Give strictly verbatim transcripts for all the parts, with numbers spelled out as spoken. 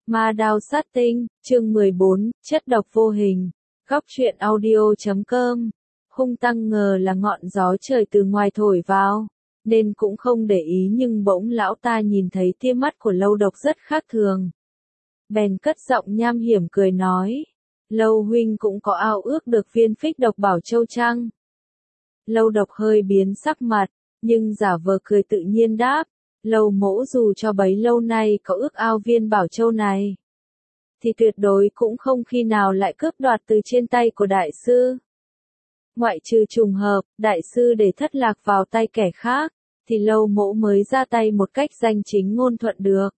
Ma đao sát tinh, chương mười bốn, chất độc vô hình. Góc truyện audio chấm com. Hung tăng ngờ là ngọn gió trời từ ngoài thổi vào, nên cũng không để ý, nhưng bỗng lão ta nhìn thấy tia mắt của Lâu Độc rất khác thường. Bèn cất giọng nham hiểm cười nói, Lâu huynh cũng có ao ước được viên phích độc bảo châu chăng? Lâu Độc hơi biến sắc mặt, nhưng giả vờ cười tự nhiên đáp, Lâu mỗ dù cho bấy lâu nay có ước ao viên bảo châu này, thì tuyệt đối cũng không khi nào lại cướp đoạt từ trên tay của đại sư. Ngoại trừ trùng hợp, đại sư để thất lạc vào tay kẻ khác, thì Lâu mỗ mới ra tay một cách danh chính ngôn thuận được.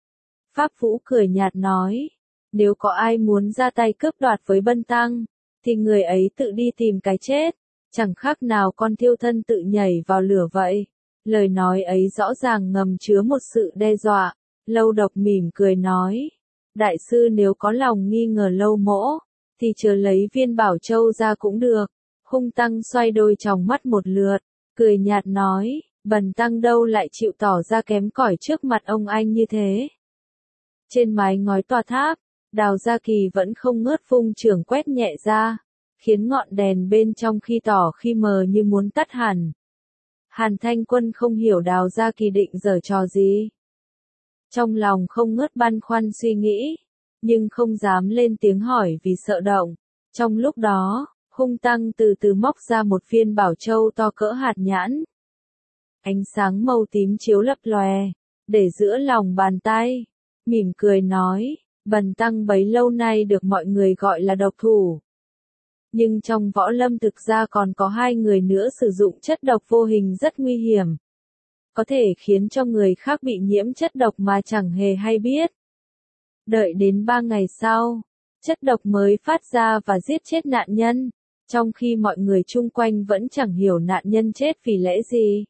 Pháp Vũ cười nhạt nói, nếu có ai muốn ra tay cướp đoạt với Bân Tăng, thì người ấy tự đi tìm cái chết, chẳng khác nào con thiêu thân tự nhảy vào lửa vậy. Lời nói ấy rõ ràng ngầm chứa một sự đe dọa. Lâu Độc mỉm cười nói, đại sư nếu có lòng nghi ngờ Lâu mỗ, thì chờ lấy viên bảo châu ra cũng được. Hung tăng xoay đôi tròng mắt một lượt, cười nhạt nói, Bần Tăng đâu lại chịu tỏ ra kém cỏi trước mặt ông anh như thế. Trên mái ngói tòa tháp, Đào Gia Kỳ vẫn không ngớt vung chưởng quét nhẹ ra, khiến ngọn đèn bên trong khi tỏ khi mờ như muốn tắt hẳn. Hàn Thanh Quân không hiểu Đào Gia Kỳ định giở trò gì. Trong lòng không ngớt băn khoăn suy nghĩ, nhưng không dám lên tiếng hỏi vì sợ động. Trong lúc đó, hung tăng từ từ móc ra một viên bảo châu to cỡ hạt nhãn. Ánh sáng màu tím chiếu lập lòe, để giữa lòng bàn tay, mỉm cười nói, Bần Tăng bấy lâu nay được mọi người gọi là độc thủ. Nhưng trong võ lâm thực ra còn có hai người nữa sử dụng chất độc vô hình rất nguy hiểm. Có thể khiến cho người khác bị nhiễm chất độc mà chẳng hề hay biết. Đợi đến ba ngày sau, chất độc mới phát ra và giết chết nạn nhân, trong khi mọi người chung quanh vẫn chẳng hiểu nạn nhân chết vì lẽ gì.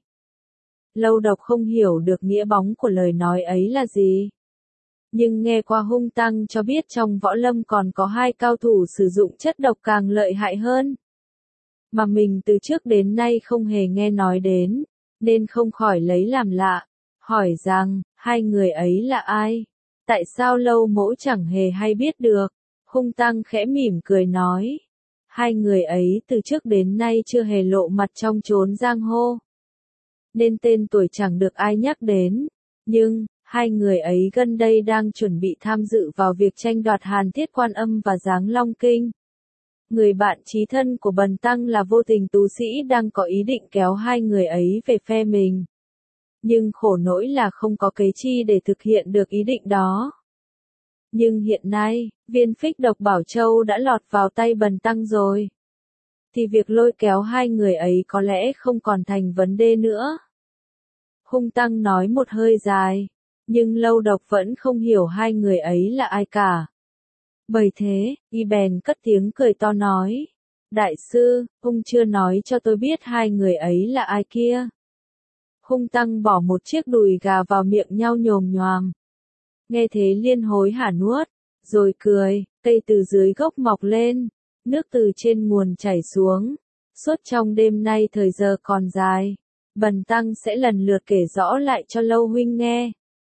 Lâu Độc không hiểu được nghĩa bóng của lời nói ấy là gì. Nhưng nghe qua hung tăng cho biết trong võ lâm còn có hai cao thủ sử dụng chất độc càng lợi hại hơn, mà mình từ trước đến nay không hề nghe nói đến, nên không khỏi lấy làm lạ, hỏi rằng, hai người ấy là ai? Tại sao Lâu mỗ chẳng hề hay biết được? Hung tăng khẽ mỉm cười nói, hai người ấy từ trước đến nay chưa hề lộ mặt trong chốn giang hồ, nên tên tuổi chẳng được ai nhắc đến, nhưng hai người ấy gần đây đang chuẩn bị tham dự vào việc tranh đoạt Hàn Thiết Quan Âm và Giáng Long Kinh. Người bạn chí thân của Bần Tăng là Vô Tình tú sĩ đang có ý định kéo hai người ấy về phe mình. Nhưng khổ nỗi là không có kế chi để thực hiện được ý định đó. Nhưng hiện nay, viên phích độc bảo châu đã lọt vào tay Bần Tăng rồi, thì việc lôi kéo hai người ấy có lẽ không còn thành vấn đề nữa. Hung tăng nói một hơi dài, nhưng Lâu Độc vẫn không hiểu hai người ấy là ai cả. Bởi thế, y bèn cất tiếng cười to nói, đại sư, hung chưa nói cho tôi biết hai người ấy là ai kia. Hung tăng bỏ một chiếc đùi gà vào miệng nhau nhồm nhoàm. Nghe thế liên hối hả nuốt, rồi cười, cây từ dưới gốc mọc lên, nước từ trên nguồn chảy xuống. Suốt trong đêm nay thời giờ còn dài, Bần Tăng sẽ lần lượt kể rõ lại cho Lâu huynh nghe.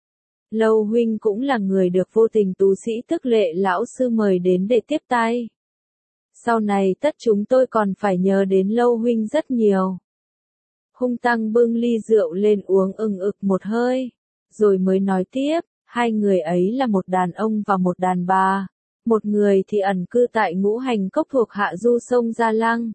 Lâu huynh cũng là người được Vô Tình tú sĩ tức Lệ lão sư mời đến để tiếp tay. Sau này tất chúng tôi còn phải nhờ đến Lâu huynh rất nhiều. Hung tăng bưng ly rượu lên uống ừng ực một hơi, rồi mới nói tiếp, hai người ấy là một đàn ông và một đàn bà. Một người thì ẩn cư tại Ngũ Hành Cốc thuộc hạ du sông Gia Lăng,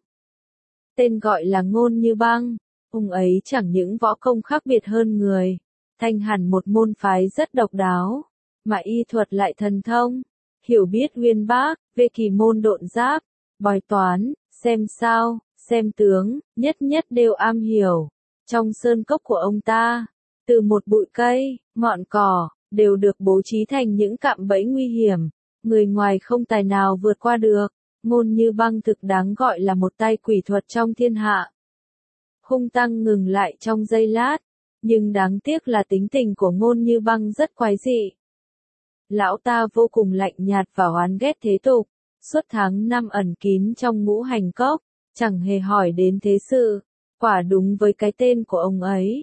tên gọi là Ngôn Như Băng. Ông ấy chẳng những võ công khác biệt hơn người, thành hẳn một môn phái rất độc đáo, mà y thuật lại thần thông, hiểu biết uyên bác, về kỳ môn độn giáp, bói toán, xem sao, xem tướng, nhất nhất đều am hiểu. Trong sơn cốc của ông ta, từ một bụi cây, ngọn cỏ, đều được bố trí thành những cạm bẫy nguy hiểm, người ngoài không tài nào vượt qua được. Ngôn Như Băng thực đáng gọi là một tay quỷ thuật trong thiên hạ. Hung tăng ngừng lại trong giây lát, nhưng đáng tiếc là tính tình của Ngôn Như Băng rất quái dị. Lão ta vô cùng lạnh nhạt và oán ghét thế tục, suốt tháng năm ẩn kín trong Ngũ Hành Cốc, chẳng hề hỏi đến thế sự, quả đúng với cái tên của ông ấy.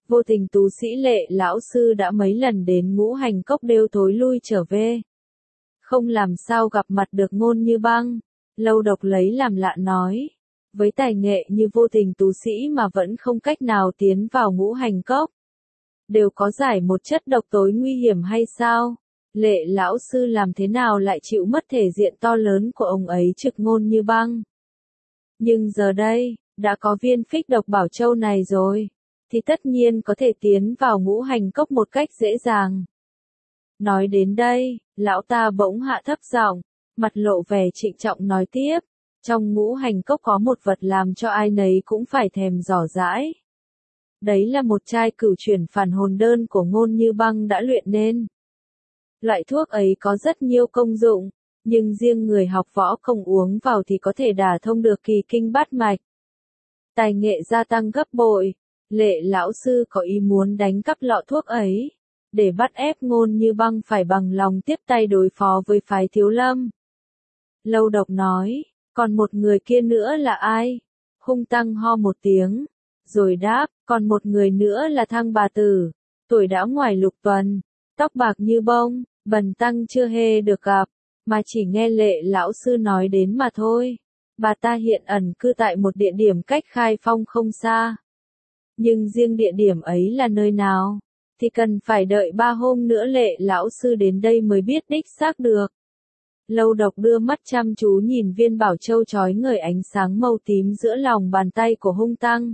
vô tình tú sĩ Lệ lão sư đã mấy lần đến Ngũ Hành Cốc đều thối lui trở về. Không làm sao gặp mặt được Ngôn Như Băng. Lâu Độc lấy làm lạ nói. Với tài nghệ như vô tình tú sĩ mà vẫn không cách nào tiến vào Ngũ Hành Cốc. Đều có giải một chất độc tối nguy hiểm hay sao? Lệ lão sư làm thế nào lại chịu mất thể diện to lớn của ông ấy trực Ngôn Như Băng? Nhưng giờ đây, đã có viên Phích Độc Bảo Châu này rồi, thì tất nhiên có thể tiến vào Ngũ Hành Cốc một cách dễ dàng. Nói đến đây, lão ta bỗng hạ thấp giọng, mặt lộ vẻ trịnh trọng nói tiếp, trong Ngũ Hành Cốc có một vật làm cho ai nấy cũng phải thèm dò dãi. Đấy là một chai cửu chuyển phản hồn đơn của Ngôn Như Băng đã luyện nên. Loại thuốc ấy có rất nhiều công dụng, nhưng riêng người học võ công uống vào thì có thể đả thông được kỳ kinh bát mạch. Tài nghệ gia tăng gấp bội, Lệ lão sư có ý muốn đánh cắp lọ thuốc ấy, để bắt ép Ngôn Như Băng phải bằng lòng tiếp tay đối phó với phái Thiếu Lâm. Lâu Độc nói, còn một người kia nữa là ai? Hung Tăng ho một tiếng, rồi đáp, còn một người nữa là Thăng bà tử, tuổi đã ngoài lục tuần, tóc bạc như bông, bần tăng chưa hề được gặp, mà chỉ nghe Lệ lão sư nói đến mà thôi. Bà ta hiện ẩn cư tại một địa điểm cách Khai Phong không xa. Nhưng riêng địa điểm ấy là nơi nào, thì cần phải đợi ba hôm nữa Lệ lão sư đến đây mới biết đích xác được. Lâu Độc đưa mắt chăm chú nhìn viên bảo châu chói ngời ánh sáng màu tím giữa lòng bàn tay của Hung Tăng.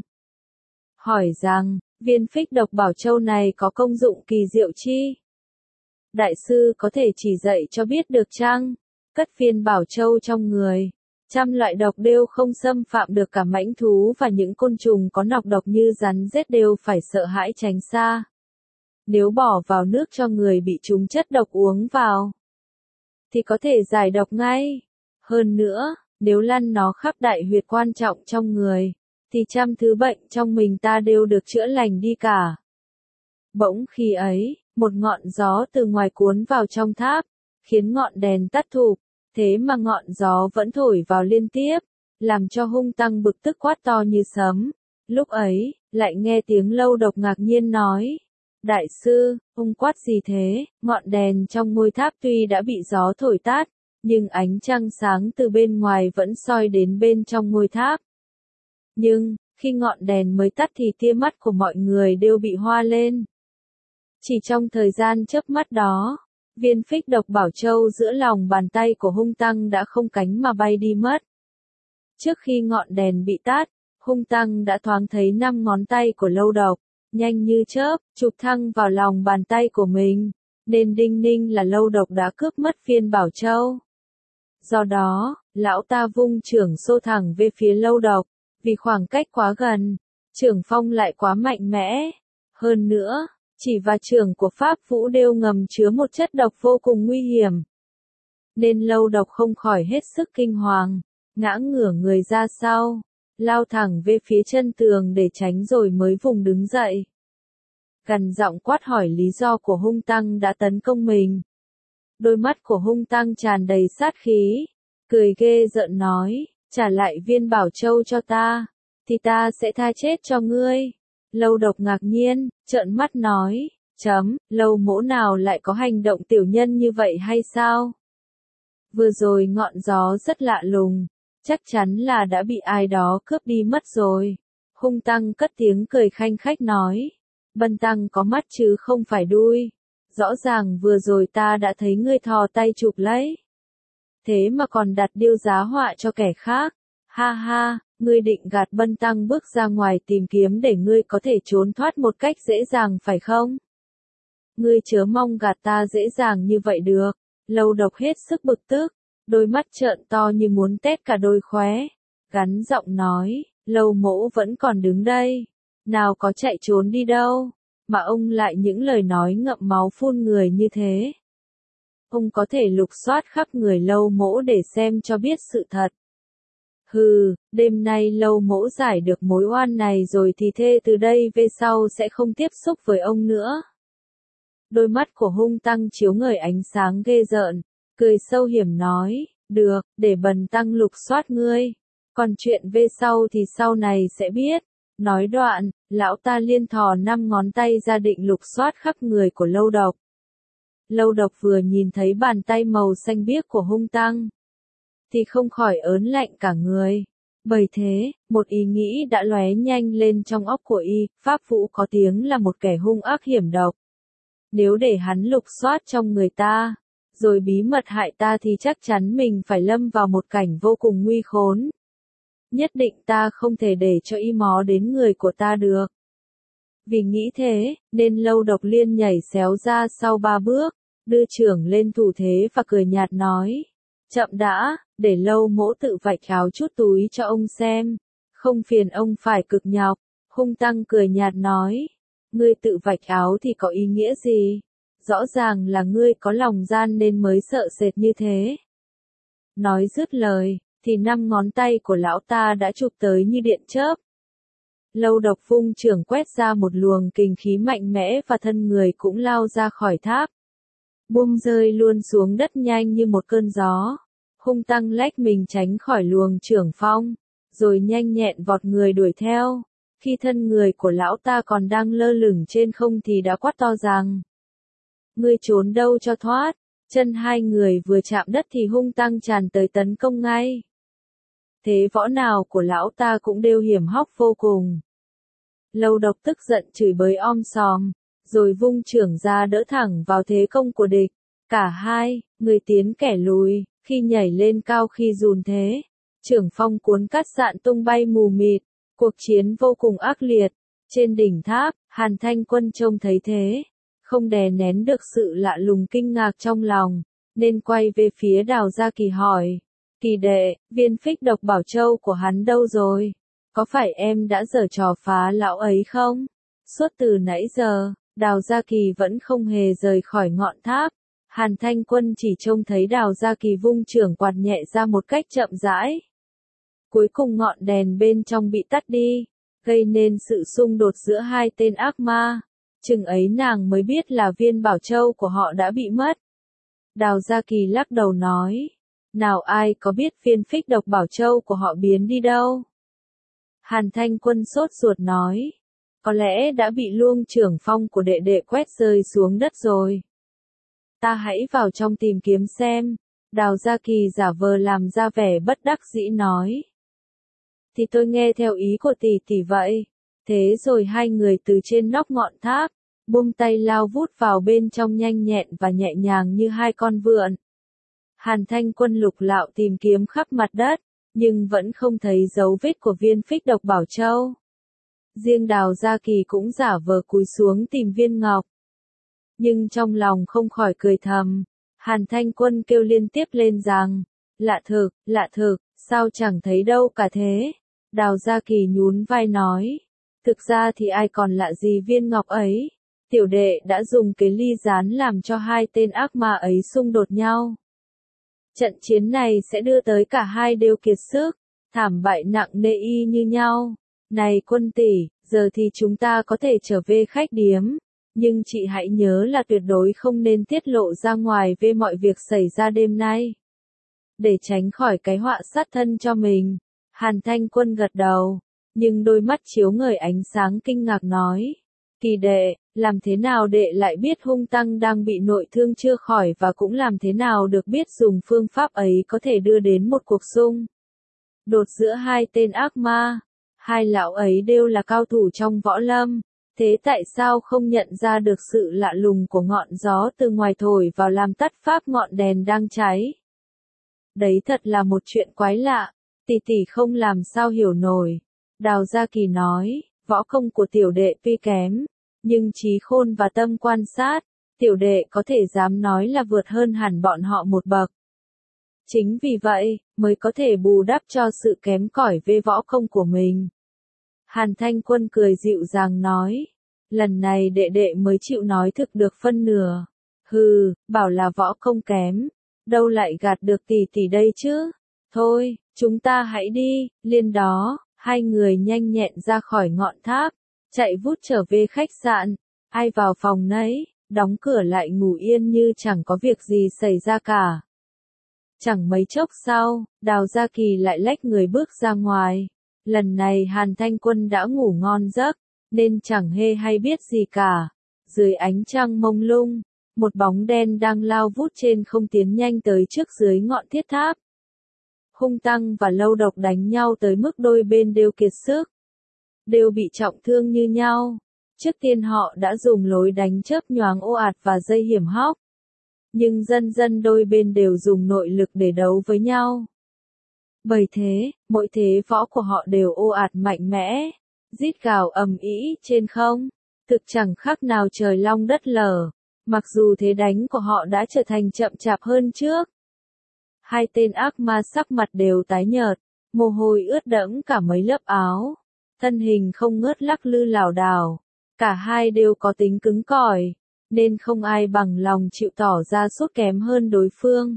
Hỏi rằng, viên Phích Độc Bảo Châu này có công dụng kỳ diệu chi? Đại sư có thể chỉ dạy cho biết được chăng? Cất viên bảo châu trong người, trăm loại độc đều không xâm phạm được cả mãnh thú và những côn trùng có nọc độc như rắn rết đều phải sợ hãi tránh xa. Nếu bỏ vào nước cho người bị trúng chất độc uống vào, thì có thể giải độc ngay. Hơn nữa, nếu lăn nó khắp đại huyệt quan trọng trong người, thì trăm thứ bệnh trong mình ta đều được chữa lành đi cả. Bỗng khi ấy, một ngọn gió từ ngoài cuốn vào trong tháp, khiến ngọn đèn tắt thụp, thế mà ngọn gió vẫn thổi vào liên tiếp, làm cho Hung Tăng bực tức quát to như sấm. Lúc ấy, lại nghe tiếng Lâu Độc ngạc nhiên nói, đại sư, ông quát gì thế? Ngọn đèn trong ngôi tháp tuy đã bị gió thổi tắt, nhưng ánh trăng sáng từ bên ngoài vẫn soi đến bên trong ngôi tháp. Nhưng, khi ngọn đèn mới tắt thì tia mắt của mọi người đều bị hoa lên. Chỉ trong thời gian chớp mắt đó, viên Phích Độc Bảo Châu giữa lòng bàn tay của Hung Tăng đã không cánh mà bay đi mất. Trước khi ngọn đèn bị tắt, Hung Tăng đã thoáng thấy năm ngón tay của Lâu Độc, nhanh như chớp, chụp thăng vào lòng bàn tay của mình, nên đinh ninh là Lâu Độc đã cướp mất viên Bảo Châu. Do đó, lão ta vung chưởng xô thẳng về phía Lâu Độc, vì khoảng cách quá gần, chưởng phong lại quá mạnh mẽ. Hơn nữa, chỉ và chưởng của Pháp Vũ đều ngầm chứa một chất độc vô cùng nguy hiểm. Nên Lâu Độc không khỏi hết sức kinh hoàng, ngã ngửa người ra sau, lao thẳng về phía chân tường để tránh rồi mới vùng đứng dậy. Gằn giọng quát hỏi lý do của Hung Tăng đã tấn công mình. Đôi mắt của Hung Tăng tràn đầy sát khí, cười ghê rợn nói, trả lại viên Bảo Châu cho ta, thì ta sẽ tha chết cho ngươi. Lâu Độc ngạc nhiên, trợn mắt nói, chấm, Lâu mỗ nào lại có hành động tiểu nhân như vậy hay sao? Vừa rồi ngọn gió rất lạ lùng, chắc chắn là đã bị ai đó cướp đi mất rồi. Hung Tăng cất tiếng cười khanh khách nói, Bần tăng có mắt chứ không phải đuôi. Rõ ràng vừa rồi ta đã thấy ngươi thò tay chụp lấy. Thế mà còn đặt điêu giá họa cho kẻ khác. Ha ha, ngươi định gạt Bần tăng bước ra ngoài tìm kiếm để ngươi có thể trốn thoát một cách dễ dàng phải không? Ngươi chớ mong gạt ta dễ dàng như vậy được. Lâu Độc hết sức bực tức, đôi mắt trợn to như muốn tét cả đôi khóe. Gắn giọng nói, Lâu mỗ vẫn còn đứng đây. Nào có chạy trốn đi đâu, mà ông lại những lời nói ngậm máu phun người như thế. Ông có thể lục soát khắp người Lâu mỗ để xem cho biết sự thật. Hừ, đêm nay Lâu mỗ giải được mối oan này rồi thì thê từ đây về sau sẽ không tiếp xúc với ông nữa. Đôi mắt của Hung Tăng chiếu ngời ánh sáng ghê rợn, cười sâu hiểm nói, được, để bần tăng lục soát ngươi. Còn chuyện về sau thì sau này sẽ biết. Nói đoạn, lão ta liên thò năm ngón tay ra định lục soát khắp người của Lâu Độc. Lâu Độc vừa nhìn thấy bàn tay màu xanh biếc của hung tăng, thì không khỏi ớn lạnh cả người. Bởi thế, một ý nghĩ đã lóe nhanh lên trong óc của y, Pháp Vũ có tiếng là một kẻ hung ác hiểm độc. Nếu để hắn lục soát trong người ta, rồi bí mật hại ta thì chắc chắn mình phải lâm vào một cảnh vô cùng nguy khốn. Nhất định ta không thể để cho y mó đến người của ta được. Vì nghĩ thế, nên Lâu Độc liên nhảy xéo ra sau ba bước, đưa chưởng lên thủ thế và cười nhạt nói. Chậm đã, để Lâu mỗ tự vạch áo chút túi cho ông xem, không phiền ông phải cực nhọc. Hung tăng cười nhạt nói. Ngươi tự vạch áo thì có ý nghĩa gì? Rõ ràng là ngươi có lòng gian nên mới sợ sệt như thế. Nói dứt lời, thì năm ngón tay của lão ta đã chụp tới như điện chớp. Lâu Độc vung chưởng quét ra một luồng kình khí mạnh mẽ và thân người cũng lao ra khỏi tháp. Buông rơi luôn xuống đất nhanh như một cơn gió. Hung tăng lách mình tránh khỏi luồng chưởng phong, rồi nhanh nhẹn vọt người đuổi theo. Khi thân người của lão ta còn đang lơ lửng trên không thì đã quát to rằng. Ngươi trốn đâu cho thoát, chân hai người vừa chạm đất thì hung tăng tràn tới tấn công ngay. Thế võ nào của lão ta cũng đều hiểm hóc vô cùng. Lâu Độc tức giận chửi bới om sòm, rồi vung chưởng ra đỡ thẳng vào thế công của địch. Cả hai, người tiến kẻ lùi, khi nhảy lên cao khi dùn thế. Chưởng phong cuốn cát dạn tung bay mù mịt, cuộc chiến vô cùng ác liệt. Trên đỉnh tháp, Hàn Thanh Quân trông thấy thế, không đè nén được sự lạ lùng kinh ngạc trong lòng, nên quay về phía Đào Gia Kỳ hỏi. Kỳ đệ, viên phích độc bảo châu của hắn đâu rồi? Có phải em đã giở trò phá lão ấy không? Suốt từ nãy giờ, Đào Gia Kỳ vẫn không hề rời khỏi ngọn tháp. Hàn Thanh Quân chỉ trông thấy Đào Gia Kỳ vung chưởng quạt nhẹ ra một cách chậm rãi. Cuối cùng ngọn đèn bên trong bị tắt đi, gây nên sự xung đột giữa hai tên ác ma. Chừng ấy nàng mới biết là viên bảo châu của họ đã bị mất. Đào Gia Kỳ lắc đầu nói. Nào ai có biết viên phích độc bảo châu của họ biến đi đâu? Hàn Thanh Quân sốt ruột nói. Có lẽ đã bị luông chưởng phong của đệ đệ quét rơi xuống đất rồi. Ta hãy vào trong tìm kiếm xem. Đào Gia Kỳ giả vờ làm ra vẻ bất đắc dĩ nói. Thì tôi nghe theo ý của tỷ tỷ vậy. Thế rồi hai người từ trên nóc ngọn tháp, buông tay lao vút vào bên trong nhanh nhẹn và nhẹ nhàng như hai con vượn. Hàn Thanh Quân lục lạo tìm kiếm khắp mặt đất, nhưng vẫn không thấy dấu vết của viên phích độc bảo châu. Riêng Đào Gia Kỳ cũng giả vờ cúi xuống tìm viên ngọc. Nhưng trong lòng không khỏi cười thầm, Hàn Thanh Quân kêu liên tiếp lên rằng, lạ thực, lạ thực, sao chẳng thấy đâu cả thế. Đào Gia Kỳ nhún vai nói, thực ra thì ai còn lạ gì viên ngọc ấy, tiểu đệ đã dùng cái ly gián làm cho hai tên ác ma ấy xung đột nhau. Trận chiến này sẽ đưa tới cả hai đều kiệt sức, thảm bại nặng nề y như nhau. Này Quân tỷ, giờ thì chúng ta có thể trở về khách điếm, nhưng chị hãy nhớ là tuyệt đối không nên tiết lộ ra ngoài về mọi việc xảy ra đêm nay. Để tránh khỏi cái họa sát thân cho mình. Hàn Thanh Quân gật đầu, nhưng đôi mắt chiếu ngời ánh sáng kinh ngạc nói. Kỳ đệ, làm thế nào đệ lại biết hung tăng đang bị nội thương chưa khỏi và cũng làm thế nào được biết dùng phương pháp ấy có thể đưa đến một cuộc xung đột giữa hai tên ác ma. Hai lão ấy đều là cao thủ trong võ lâm, thế tại sao không nhận ra được sự lạ lùng của ngọn gió từ ngoài thổi vào làm tắt pháp ngọn đèn đang cháy? Đấy thật là một chuyện quái lạ, tỷ tỷ không làm sao hiểu nổi. Đào Gia Kỳ nói, võ công của tiểu đệ tuy kém, nhưng trí khôn và tâm quan sát, tiểu đệ có thể dám nói là vượt hơn hẳn bọn họ một bậc. Chính vì vậy, mới có thể bù đắp cho sự kém cỏi về võ công của mình. Hàn Thanh Quân cười dịu dàng nói, lần này đệ đệ mới chịu nói thực được phân nửa. Hừ, bảo là võ công kém, đâu lại gạt được tỷ tỷ đây chứ. Thôi, chúng ta hãy đi. Liên đó, hai người nhanh nhẹn ra khỏi ngọn tháp, chạy vút trở về khách sạn. Ai vào phòng nấy, đóng cửa lại ngủ yên như chẳng có việc gì xảy ra cả. Chẳng mấy chốc sau, Đào Gia Kỳ lại lách người bước ra ngoài. Lần này Hàn Thanh Quân đã ngủ ngon giấc, nên chẳng hề hay biết gì cả. Dưới ánh trăng mông lung, một bóng đen đang lao vút trên không tiến nhanh tới trước dưới ngọn thiết tháp. Hung Tăng và Lâu Độc đánh nhau tới mức đôi bên đều kiệt sức, đều bị trọng thương như nhau. Trước tiên họ đã dùng lối đánh chớp nhoáng ồ ạt và dây hiểm hóc. Nhưng dần dần đôi bên đều dùng nội lực để đấu với nhau. Bởi thế, mỗi thế võ của họ đều ồ ạt mạnh mẽ, rít gào ầm ĩ trên không, thực chẳng khác nào trời long đất lở, mặc dù thế đánh của họ đã trở thành chậm chạp hơn trước. Hai tên ác ma sắc mặt đều tái nhợt, mồ hôi ướt đẫm cả mấy lớp áo, thân hình không ngớt lắc lư lảo đảo, cả hai đều có tính cứng cỏi, nên không ai bằng lòng chịu tỏ ra sút kém hơn đối phương.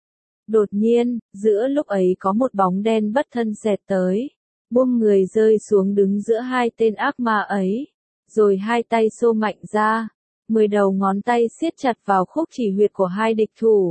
Đột nhiên, giữa lúc ấy có một bóng đen bất thân xẹt tới, buông người rơi xuống đứng giữa hai tên ác ma ấy, rồi hai tay xô mạnh ra, mười đầu ngón tay siết chặt vào khúc chỉ huyệt của hai địch thủ.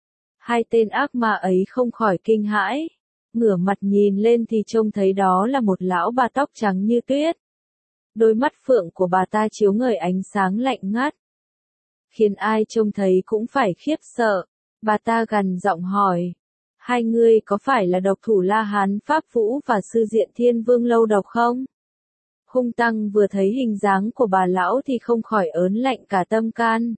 Hai tên ác ma ấy không khỏi kinh hãi, ngửa mặt nhìn lên thì trông thấy đó là một lão bà tóc trắng như tuyết. Đôi mắt phượng của bà ta chiếu ngời ánh sáng lạnh ngắt, khiến ai trông thấy cũng phải khiếp sợ. Bà ta gằn giọng hỏi, hai người có phải là độc thủ La Hán Pháp Vũ và sư diện Thiên Vương Lâu Độc không? Hung Tăng vừa thấy hình dáng của bà lão thì không khỏi ớn lạnh cả tâm can.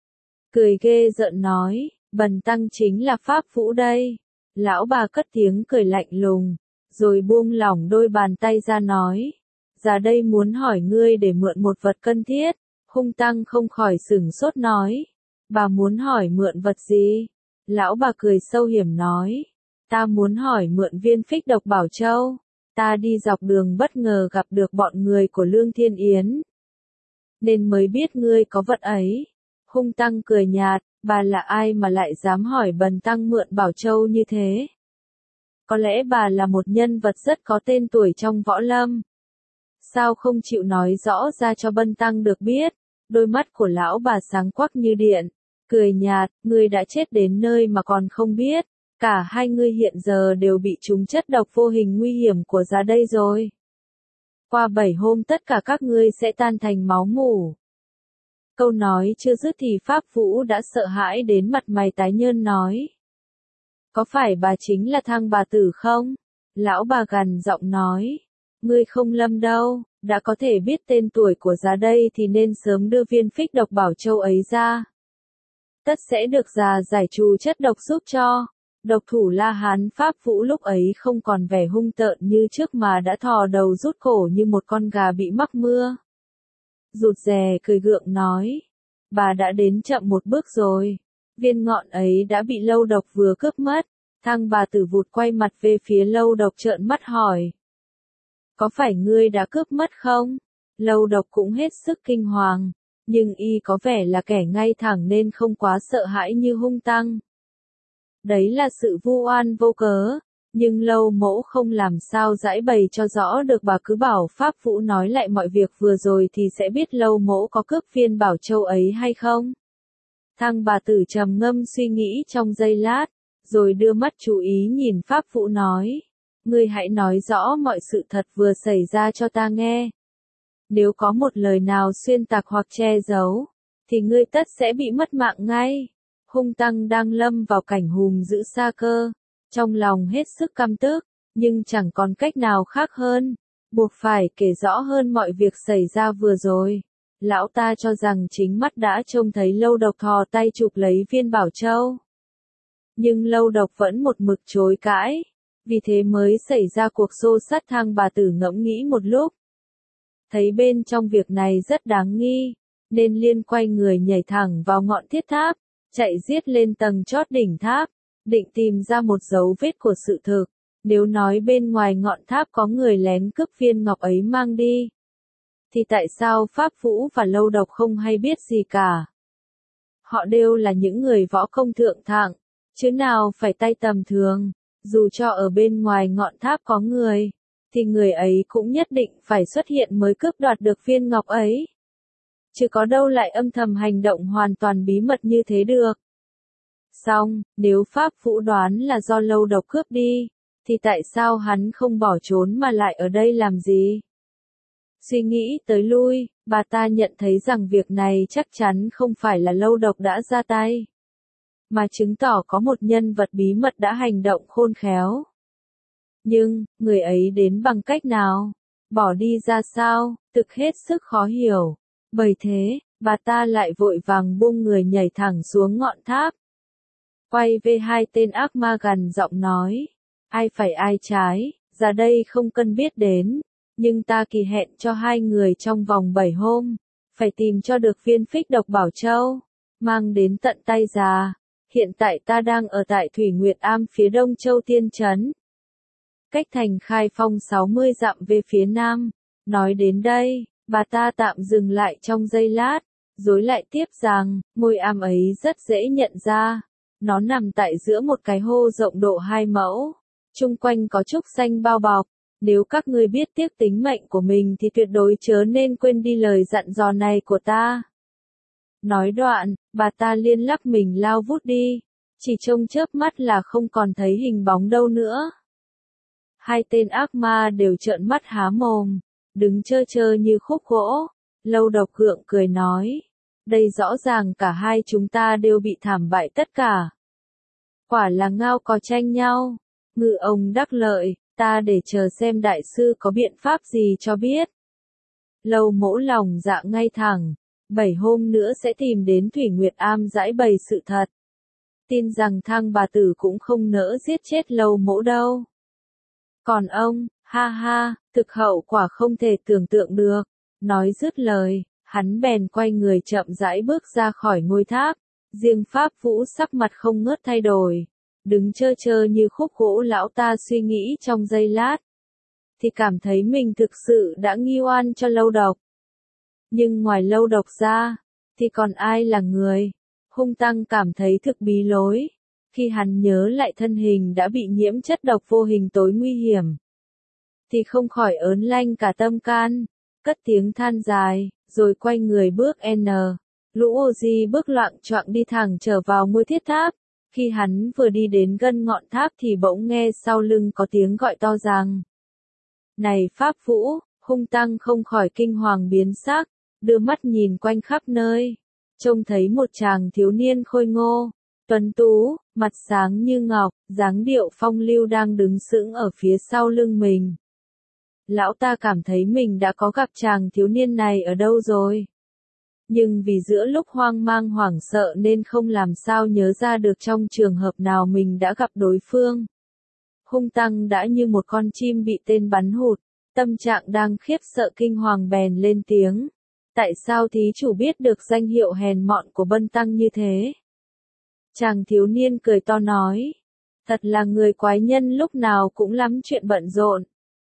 Cười ghê rợn nói, bần tăng chính là Pháp Vũ đây. Lão bà cất tiếng cười lạnh lùng, rồi buông lỏng đôi bàn tay ra nói, ra đây muốn hỏi ngươi để mượn một vật cần thiết. Hung Tăng không khỏi sửng sốt nói, bà muốn hỏi mượn vật gì? Lão bà cười sâu hiểm nói, ta muốn hỏi mượn viên Phích Độc Bảo Châu. Ta đi dọc đường bất ngờ gặp được bọn người của Lương Thiên Yến, nên mới biết ngươi có vật ấy. Hung Tăng cười nhạt, bà là ai mà lại dám hỏi bần tăng mượn Bảo Châu như thế? Có lẽ bà là một nhân vật rất có tên tuổi trong võ lâm. Sao không chịu nói rõ ra cho bần tăng được biết? Đôi mắt của lão bà sáng quắc như điện, cười nhạt, ngươi đã chết đến nơi mà còn không biết. Cả hai ngươi hiện giờ đều bị trúng chất độc vô hình nguy hiểm của giá đây rồi. Qua bảy hôm tất cả các ngươi sẽ tan thành máu mủ. Câu nói chưa dứt thì Pháp Vũ đã sợ hãi đến mặt mày tái nhơn nói. Có phải bà chính là Thang bà tử không? Lão bà gằn giọng nói. Ngươi không lâm đâu, đã có thể biết tên tuổi của giá đây thì nên sớm đưa viên Phích Độc Bảo Châu ấy ra. Tất sẽ được già giải trừ chất độc giúp cho. Độc thủ La Hán Pháp Vũ lúc ấy không còn vẻ hung tợn như trước mà đã thò đầu rút cổ như một con gà bị mắc mưa. Rụt rè cười gượng nói, bà đã đến chậm một bước rồi. Viên ngọn ấy đã bị Lâu Độc vừa cướp mất. Thang bà tử vụt quay mặt về phía Lâu Độc trợn mắt hỏi. Có phải ngươi đã cướp mất không? Lâu Độc cũng hết sức kinh hoàng, nhưng y có vẻ là kẻ ngay thẳng nên không quá sợ hãi như Hung Tăng. Đấy là sự vu oan vô cớ, nhưng Lâu mẫu không làm sao giải bày cho rõ được, bà cứ bảo Pháp Vũ nói lại mọi việc vừa rồi thì sẽ biết Lâu mẫu có cướp viên Bảo Châu ấy hay không. Thang bà tử trầm ngâm suy nghĩ trong giây lát, rồi đưa mắt chú ý nhìn Pháp Vũ nói, ngươi hãy nói rõ mọi sự thật vừa xảy ra cho ta nghe. Nếu có một lời nào xuyên tạc hoặc che giấu, thì ngươi tất sẽ bị mất mạng ngay. Hung Tăng đang lâm vào cảnh hùm giữ sa cơ, trong lòng hết sức căm tức, nhưng chẳng còn cách nào khác hơn, buộc phải kể rõ hơn mọi việc xảy ra vừa rồi. Lão ta cho rằng chính mắt đã trông thấy Lâu Độc thò tay chụp lấy viên Bảo Châu. Nhưng Lâu Độc vẫn một mực chối cãi, vì thế mới xảy ra cuộc xô xát. Thang bà tử ngẫm nghĩ một lúc, thấy bên trong việc này rất đáng nghi, nên liên quay người nhảy thẳng vào ngọn thiết tháp, chạy giết lên tầng chót đỉnh tháp, định tìm ra một dấu vết của sự thực. Nếu nói bên ngoài ngọn tháp có người lén cướp viên ngọc ấy mang đi, thì tại sao Pháp Vũ và Lâu Độc không hay biết gì cả? Họ đều là những người võ công thượng thặng, chứ nào phải tay tầm thường. Dù cho ở bên ngoài ngọn tháp có người, thì người ấy cũng nhất định phải xuất hiện mới cướp đoạt được viên ngọc ấy. Chứ có đâu lại âm thầm hành động hoàn toàn bí mật như thế được. Xong, nếu Pháp Vũ đoán là do Lâu Độc cướp đi, thì tại sao hắn không bỏ trốn mà lại ở đây làm gì? Suy nghĩ tới lui, bà ta nhận thấy rằng việc này chắc chắn không phải là Lâu Độc đã ra tay, mà chứng tỏ có một nhân vật bí mật đã hành động khôn khéo. Nhưng, người ấy đến bằng cách nào? Bỏ đi ra sao? Thực hết sức khó hiểu. Bởi thế, bà ta lại vội vàng buông người nhảy thẳng xuống ngọn tháp. Quay về hai tên ác ma gằn giọng nói. Ai phải ai trái, ra đây không cần biết đến. Nhưng ta kỳ hẹn cho hai người trong vòng bảy hôm. Phải tìm cho được viên phích độc bảo châu. Mang đến tận tay già. Hiện tại ta đang ở tại Thủy Nguyệt Am phía đông châu Tiên Trấn. Cách thành Khai Phong sáu mươi dặm về phía nam. Nói đến đây, bà ta tạm dừng lại trong giây lát, rồi lại tiếp rằng, ngôi am ấy rất dễ nhận ra. Nó nằm tại giữa một cái hô rộng độ hai mẫu. Chung quanh có trúc xanh bao bọc. Nếu các ngươi biết tiếc tính mệnh của mình thì tuyệt đối chớ nên quên đi lời dặn dò này của ta. Nói đoạn, bà ta liên lắc mình lao vút đi. Chỉ trông chớp mắt là không còn thấy hình bóng đâu nữa. Hai tên ác ma đều trợn mắt há mồm, đứng trơ trơ như khúc gỗ. Lâu Độc gượng cười nói. Đây rõ ràng cả hai chúng ta đều bị thảm bại tất cả. Quả là ngao có tranh nhau. Ngự ông đắc lợi, ta để chờ xem đại sư có biện pháp gì cho biết. Lâu Mỗ lòng dạ ngay thẳng. Bảy hôm nữa sẽ tìm đến Thủy Nguyệt Am giải bày sự thật. Tin rằng Thang bà tử cũng không nỡ giết chết Lâu Mỗ đâu. Còn ông, ha ha, thực hậu quả không thể tưởng tượng được. Nói dứt lời, hắn bèn quay người chậm rãi bước ra khỏi ngôi tháp. Riêng Pháp Vũ sắc mặt không ngớt thay đổi. Đứng trơ trơ như khúc gỗ. Lão ta suy nghĩ trong giây lát. Thì cảm thấy mình thực sự đã nghi oan cho Lâu Độc. Nhưng ngoài Lâu Độc ra, thì còn ai là người? Hung Tăng cảm thấy thực bí lối. Khi hắn nhớ lại thân hình đã bị nhiễm chất độc vô hình tối nguy hiểm, thì không khỏi ớn lanh cả tâm can, cất tiếng than dài, rồi quay người bước n. Lũ ô di bước loạng choạng đi thẳng trở vào ngôi thiết tháp. Khi hắn vừa đi đến gần ngọn tháp thì bỗng nghe sau lưng có tiếng gọi to rằng. Này Pháp Vũ, Hung Tăng không khỏi kinh hoàng biến sắc, đưa mắt nhìn quanh khắp nơi. Trông thấy một chàng thiếu niên khôi ngô, tuấn tú, mặt sáng như ngọc, dáng điệu phong lưu đang đứng sững ở phía sau lưng mình. Lão ta cảm thấy mình đã có gặp chàng thiếu niên này ở đâu rồi. Nhưng vì giữa lúc hoang mang hoảng sợ nên không làm sao nhớ ra được trong trường hợp nào mình đã gặp đối phương. Hung Tăng đã như một con chim bị tên bắn hụt, tâm trạng đang khiếp sợ kinh hoàng bèn lên tiếng. Tại sao thí chủ biết được danh hiệu hèn mọn của Bân Tăng như thế? Chàng thiếu niên cười to nói. Thật là người quái nhân lúc nào cũng lắm chuyện bận rộn.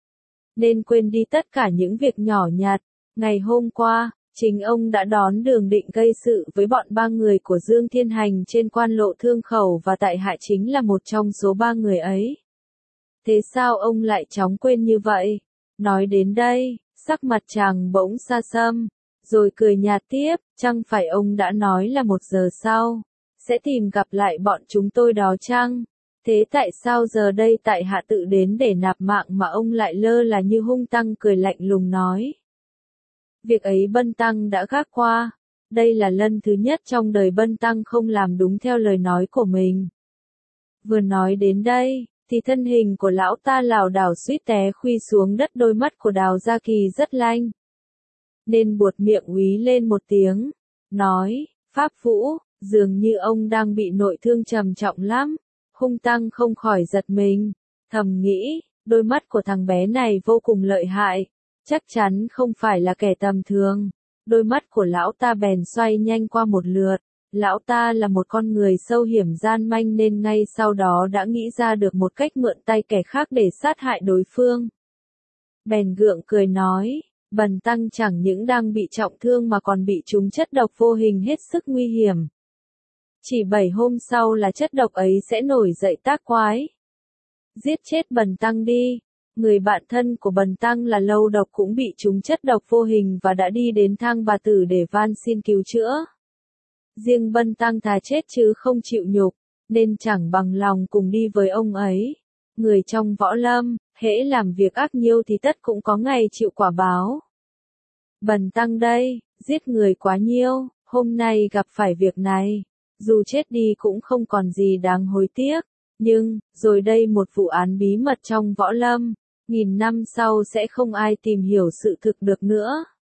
Nên quên đi tất cả những việc nhỏ nhặt. Ngày hôm qua, chính ông đã đón đường định gây sự với bọn ba người của Dương Thiên Hành trên quan lộ Thương Khẩu và tại hạ chính là một trong số ba người ấy. Thế sao ông lại chóng quên như vậy? Nói đến đây, sắc mặt chàng bỗng xa xăm, rồi cười nhạt tiếp, chẳng phải ông đã nói là một giờ sau sẽ tìm gặp lại bọn chúng tôi đó chăng? Thế tại sao giờ đây tại hạ tự đến để nạp mạng mà ông lại lơ là như Hung Tăng cười lạnh lùng nói. Việc ấy Bân Tăng đã gác qua. Đây là lần thứ nhất trong đời Bân Tăng không làm đúng theo lời nói của mình. Vừa nói đến đây, thì thân hình của lão ta lảo đảo suýt té khuỵu xuống đất, đôi mắt của Đào Gia Kỳ rất lanh. Nên buột miệng úy lên một tiếng, nói, Pháp Vũ, dường như ông đang bị nội thương trầm trọng lắm. Hung Tăng không khỏi giật mình, thầm nghĩ, đôi mắt của thằng bé này vô cùng lợi hại, chắc chắn không phải là kẻ tầm thường. Đôi mắt của lão ta bèn xoay nhanh qua một lượt, lão ta là một con người sâu hiểm gian manh nên ngay sau đó đã nghĩ ra được một cách mượn tay kẻ khác để sát hại đối phương. Bèn gượng cười nói, Bần Tăng chẳng những đang bị trọng thương mà còn bị trúng chất độc vô hình hết sức nguy hiểm. Chỉ bảy hôm sau là chất độc ấy sẽ nổi dậy tác quái. Giết chết Bần Tăng đi. Người bạn thân của Bần Tăng là Lâu Độc cũng bị trúng chất độc vô hình và đã đi đến Thang bà tử để van xin cứu chữa. Riêng Bần Tăng thà chết chứ không chịu nhục, nên chẳng bằng lòng cùng đi với ông ấy. người trong võ lâm, hễ làm việc ác nhiêu thì tất cũng có ngày chịu quả báo. Bần tăng đây, giết người quá nhiêu, hôm nay gặp phải việc này, dù chết đi cũng không còn gì đáng hối tiếc, nhưng, rồi đây một vụ án bí mật trong võ lâm, nghìn năm sau sẽ không ai tìm hiểu sự thực được nữa.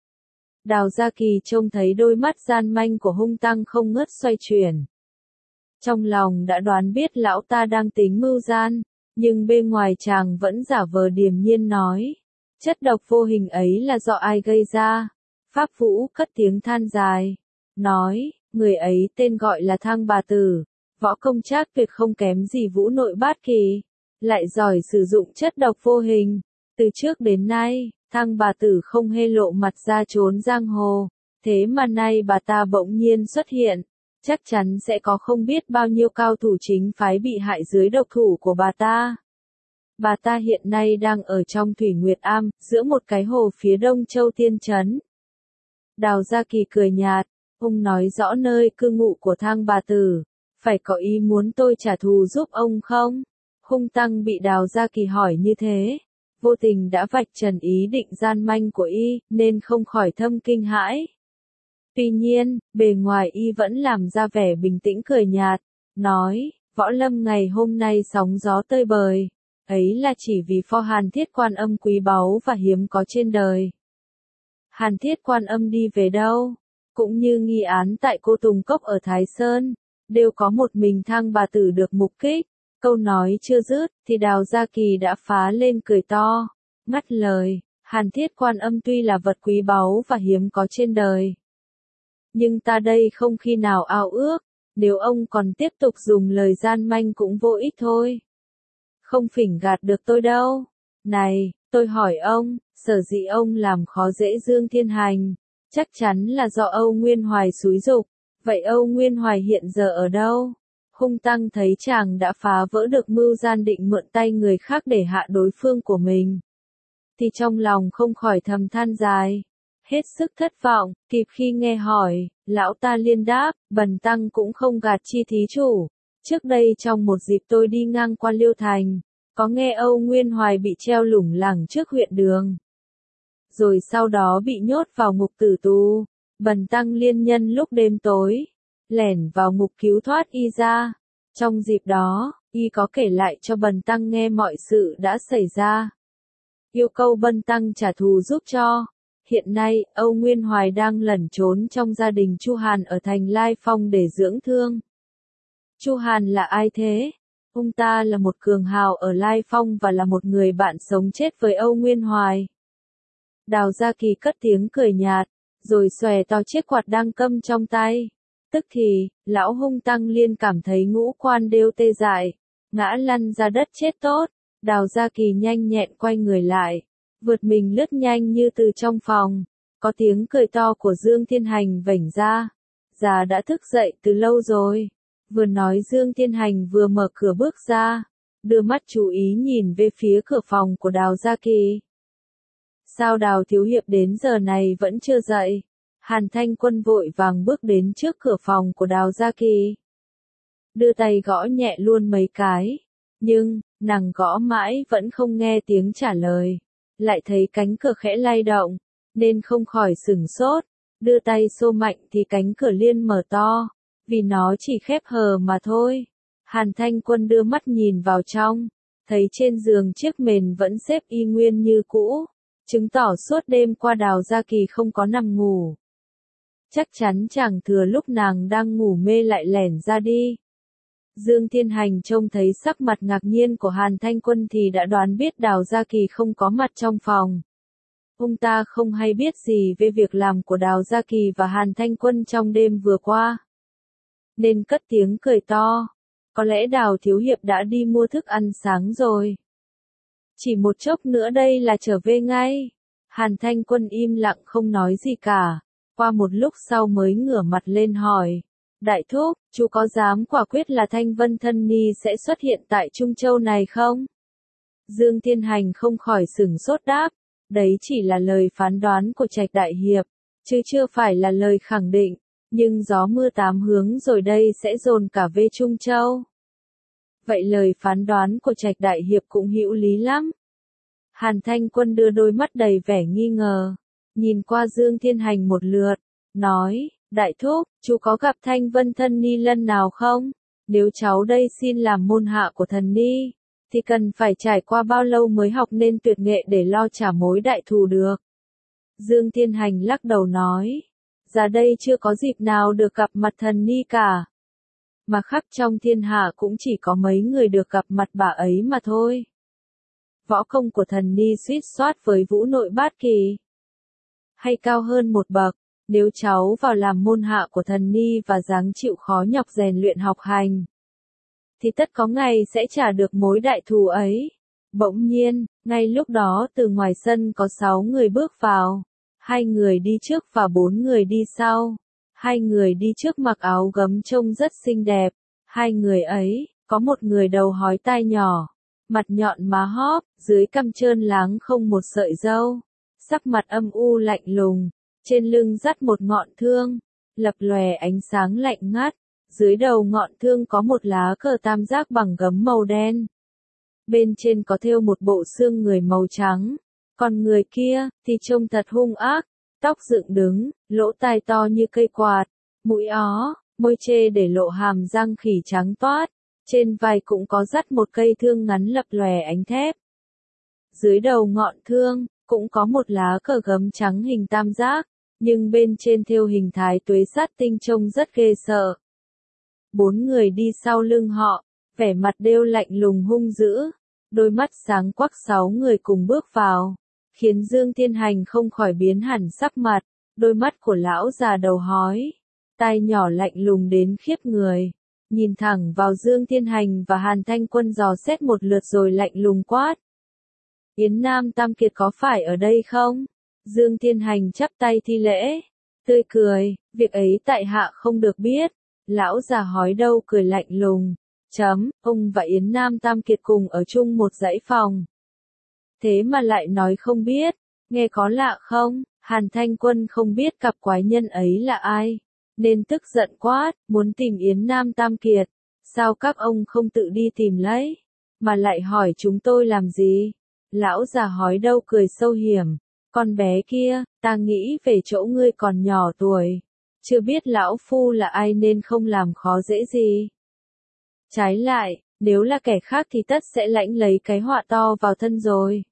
Đào Gia Kỳ trông thấy đôi mắt gian manh của hung tăng không ngớt xoay chuyển. Trong lòng đã đoán biết lão ta đang tính mưu gian, nhưng bên ngoài chàng vẫn giả vờ điềm nhiên nói. Chất độc vô hình ấy là do ai gây ra? Pháp Vũ cất tiếng than dài. Nói, người ấy tên gọi là Thang Bà Tử, võ công trác tuyệt không kém gì Vũ Nội Bát Kỳ, lại giỏi sử dụng chất độc vô hình. Từ trước đến nay, Thang Bà Tử không hê lộ mặt ra trốn giang hồ, thế mà nay bà ta bỗng nhiên xuất hiện, chắc chắn sẽ có không biết bao nhiêu cao thủ chính phái bị hại dưới độc thủ của bà ta. Bà ta hiện nay đang ở trong Thủy Nguyệt Am, giữa một cái hồ phía đông Châu Tiên Trấn. Đào Gia Kỳ cười nhạt, ông nói rõ nơi cư ngụ của Thang Bà Tử, phải có ý muốn tôi trả thù giúp ông không? Hung tăng bị Đào Gia Kỳ hỏi như thế, vô tình đã vạch trần ý định gian manh của y, nên không khỏi thâm kinh hãi. Tuy nhiên, bề ngoài y vẫn làm ra vẻ bình tĩnh cười nhạt, nói, võ lâm ngày hôm nay sóng gió tơi bời, ấy là chỉ vì pho Hàn Thiết Quan Âm quý báu và hiếm có trên đời. Hàn Thiết Quan Âm đi về đâu? Cũng như nghi án tại Cô Tùng Cốc ở Thái Sơn, đều có một mình Thang Bà Tử được mục kích. Câu nói chưa dứt, thì Đào Gia Kỳ đã phá lên cười to, ngắt lời, Hàn Thiết Quan Âm tuy là vật quý báu và hiếm có trên đời. Nhưng ta đây không khi nào ao ước, nếu ông còn tiếp tục dùng lời gian manh cũng vô ích thôi. Không phỉnh gạt được tôi đâu. Này, tôi hỏi ông, sở dĩ ông làm khó dễ Dương Thiên Hành, chắc chắn là do Âu Nguyên Hoài xúi giục, vậy Âu Nguyên Hoài hiện giờ ở đâu? Hung tăng thấy chàng đã phá vỡ được mưu gian định mượn tay người khác để hạ đối phương của mình, thì trong lòng không khỏi thầm than dài, hết sức thất vọng. Kịp khi nghe hỏi, lão ta liên đáp, bần tăng cũng không gạt chi thí chủ. Trước đây trong một dịp tôi đi ngang qua Liêu Thành, có nghe Âu Nguyên Hoài bị treo lủng lẳng trước huyện đường, rồi sau đó bị nhốt vào ngục tử tù. Bần tăng liên nhân lúc đêm tối, lẻn vào ngục cứu thoát y ra. Trong dịp đó, y có kể lại cho bần tăng nghe mọi sự đã xảy ra, yêu cầu bần tăng trả thù giúp cho. Hiện nay, Âu Nguyên Hoài đang lẩn trốn trong gia đình Chu Hàn ở thành Lai Phong để dưỡng thương. Chu Hàn là ai thế? Ông ta là một cường hào ở Lai Phong và là một người bạn sống chết với Âu Nguyên Hoài. Đào Gia Kỳ cất tiếng cười nhạt, rồi xòe to chiếc quạt đang câm trong tay. Tức thì, lão hung tăng liên cảm thấy ngũ quan đều tê dại, ngã lăn ra đất chết tốt. Đào Gia Kỳ nhanh nhẹn quay người lại, vượt mình lướt nhanh như từ trong phòng, có tiếng cười to của Dương Thiên Hành vảnh ra. Già đã thức dậy từ lâu rồi. Vừa nói Dương Thiên Hành vừa mở cửa bước ra, đưa mắt chú ý nhìn về phía cửa phòng của Đào Gia Kỳ. Sao Đào thiếu hiệp đến giờ này vẫn chưa dậy? Hàn Thanh Quân vội vàng bước đến trước cửa phòng của Đào Gia Kỳ, đưa tay gõ nhẹ luôn mấy cái, nhưng, nàng gõ mãi vẫn không nghe tiếng trả lời. Lại thấy cánh cửa khẽ lay động, nên không khỏi sửng sốt, đưa tay xô mạnh thì cánh cửa liên mở to, vì nó chỉ khép hờ mà thôi. Hàn Thanh Quân đưa mắt nhìn vào trong, thấy trên giường chiếc mền vẫn xếp y nguyên như cũ, chứng tỏ suốt đêm qua Đào Gia Kỳ không có nằm ngủ. Chắc chắn chẳng thừa lúc nàng đang ngủ mê lại lẻn ra đi. Dương Thiên Hành trông thấy sắc mặt ngạc nhiên của Hàn Thanh Quân thì đã đoán biết Đào Gia Kỳ không có mặt trong phòng. Ông ta không hay biết gì về việc làm của Đào Gia Kỳ và Hàn Thanh Quân trong đêm vừa qua, nên cất tiếng cười to. Có lẽ Đào thiếu hiệp đã đi mua thức ăn sáng rồi. Chỉ một chốc nữa đây là trở về ngay. Hàn Thanh Quân im lặng không nói gì cả. Qua một lúc sau mới ngửa mặt lên hỏi. Đại thúc, chú có dám quả quyết là Thanh Vân Thân Ni sẽ xuất hiện tại Trung Châu này không? Dương Thiên Hành không khỏi sửng sốt đáp. Đấy chỉ là lời phán đoán của Trạch Đại Hiệp, chứ chưa phải là lời khẳng định. Nhưng gió mưa tám hướng rồi đây sẽ dồn cả về Trung Châu. vậy lời phán đoán của Trạch đại hiệp cũng hữu lý lắm. Hàn Thanh Quân đưa đôi mắt đầy vẻ nghi ngờ, nhìn qua Dương Thiên Hành một lượt, nói, đại thúc, chú có gặp Thanh Vân thân ni lân nào không? Nếu cháu đây xin làm môn hạ của thần ni, thì cần phải trải qua bao lâu mới học nên tuyệt nghệ để lo trả mối đại thù được? Dương Thiên Hành lắc đầu nói, ra đây chưa có dịp nào được gặp mặt thần ni cả. Mà khắp trong thiên hạ cũng chỉ có mấy người được gặp mặt bà ấy mà thôi. Võ công của thần ni suýt soát với Vũ Nội Bát Kỳ, hay cao hơn một bậc. Nếu cháu vào làm môn hạ của thần ni và dáng chịu khó nhọc rèn luyện học hành, thì tất có ngày sẽ trả được mối đại thù ấy. Bỗng nhiên, ngay lúc đó từ ngoài sân có sáu người bước vào, hai người đi trước và bốn người đi sau. Hai người đi trước mặc áo gấm trông rất xinh đẹp, hai người ấy, có một người đầu hói tai nhỏ, mặt nhọn má hóp, dưới cằm trơn láng không một sợi râu, sắc mặt âm u lạnh lùng, trên lưng dắt một ngọn thương, lập lòe ánh sáng lạnh ngắt, dưới đầu ngọn thương có một lá cờ tam giác bằng gấm màu đen. Bên trên có thêu một bộ xương người màu trắng, còn người kia thì trông thật hung ác, tóc dựng đứng, lỗ tai to như cây quạt, mũi ó, môi chê để lộ hàm răng khỉ trắng toát, trên vai cũng có dắt một cây thương ngắn lập lòe ánh thép. Dưới đầu ngọn thương, cũng có một lá cờ gấm trắng hình tam giác, nhưng bên trên thêu hình thái tuế sát tinh trông rất ghê sợ. Bốn người đi sau lưng họ, vẻ mặt đều lạnh lùng hung dữ, đôi mắt sáng quắc. Sáu người cùng bước vào, khiến Dương Thiên Hành không khỏi biến hẳn sắc mặt, đôi mắt của lão già đầu hói, tai nhỏ lạnh lùng đến khiếp người, nhìn thẳng vào Dương Thiên Hành và Hàn Thanh Quân dò xét một lượt rồi lạnh lùng quát. Yến Nam Tam Kiệt có phải ở đây không? Dương Thiên Hành chắp tay thi lễ, tươi cười, việc ấy tại hạ không được biết. Lão già hói đâu cười lạnh lùng, chấm, ông và Yến Nam Tam Kiệt cùng ở chung một dãy phòng. Thế mà lại nói không biết, nghe có lạ không? Hàn Thanh Quân không biết cặp quái nhân ấy là ai, nên tức giận quát, muốn tìm Yến Nam Tam Kiệt, sao các ông không tự đi tìm lấy, mà lại hỏi chúng tôi làm gì? Lão già hói đâu cười sâu hiểm, con bé kia, ta nghĩ về chỗ ngươi còn nhỏ tuổi, chưa biết lão phu là ai nên không làm khó dễ gì. Trái lại, nếu là kẻ khác thì tất sẽ lãnh lấy cái họa to vào thân rồi.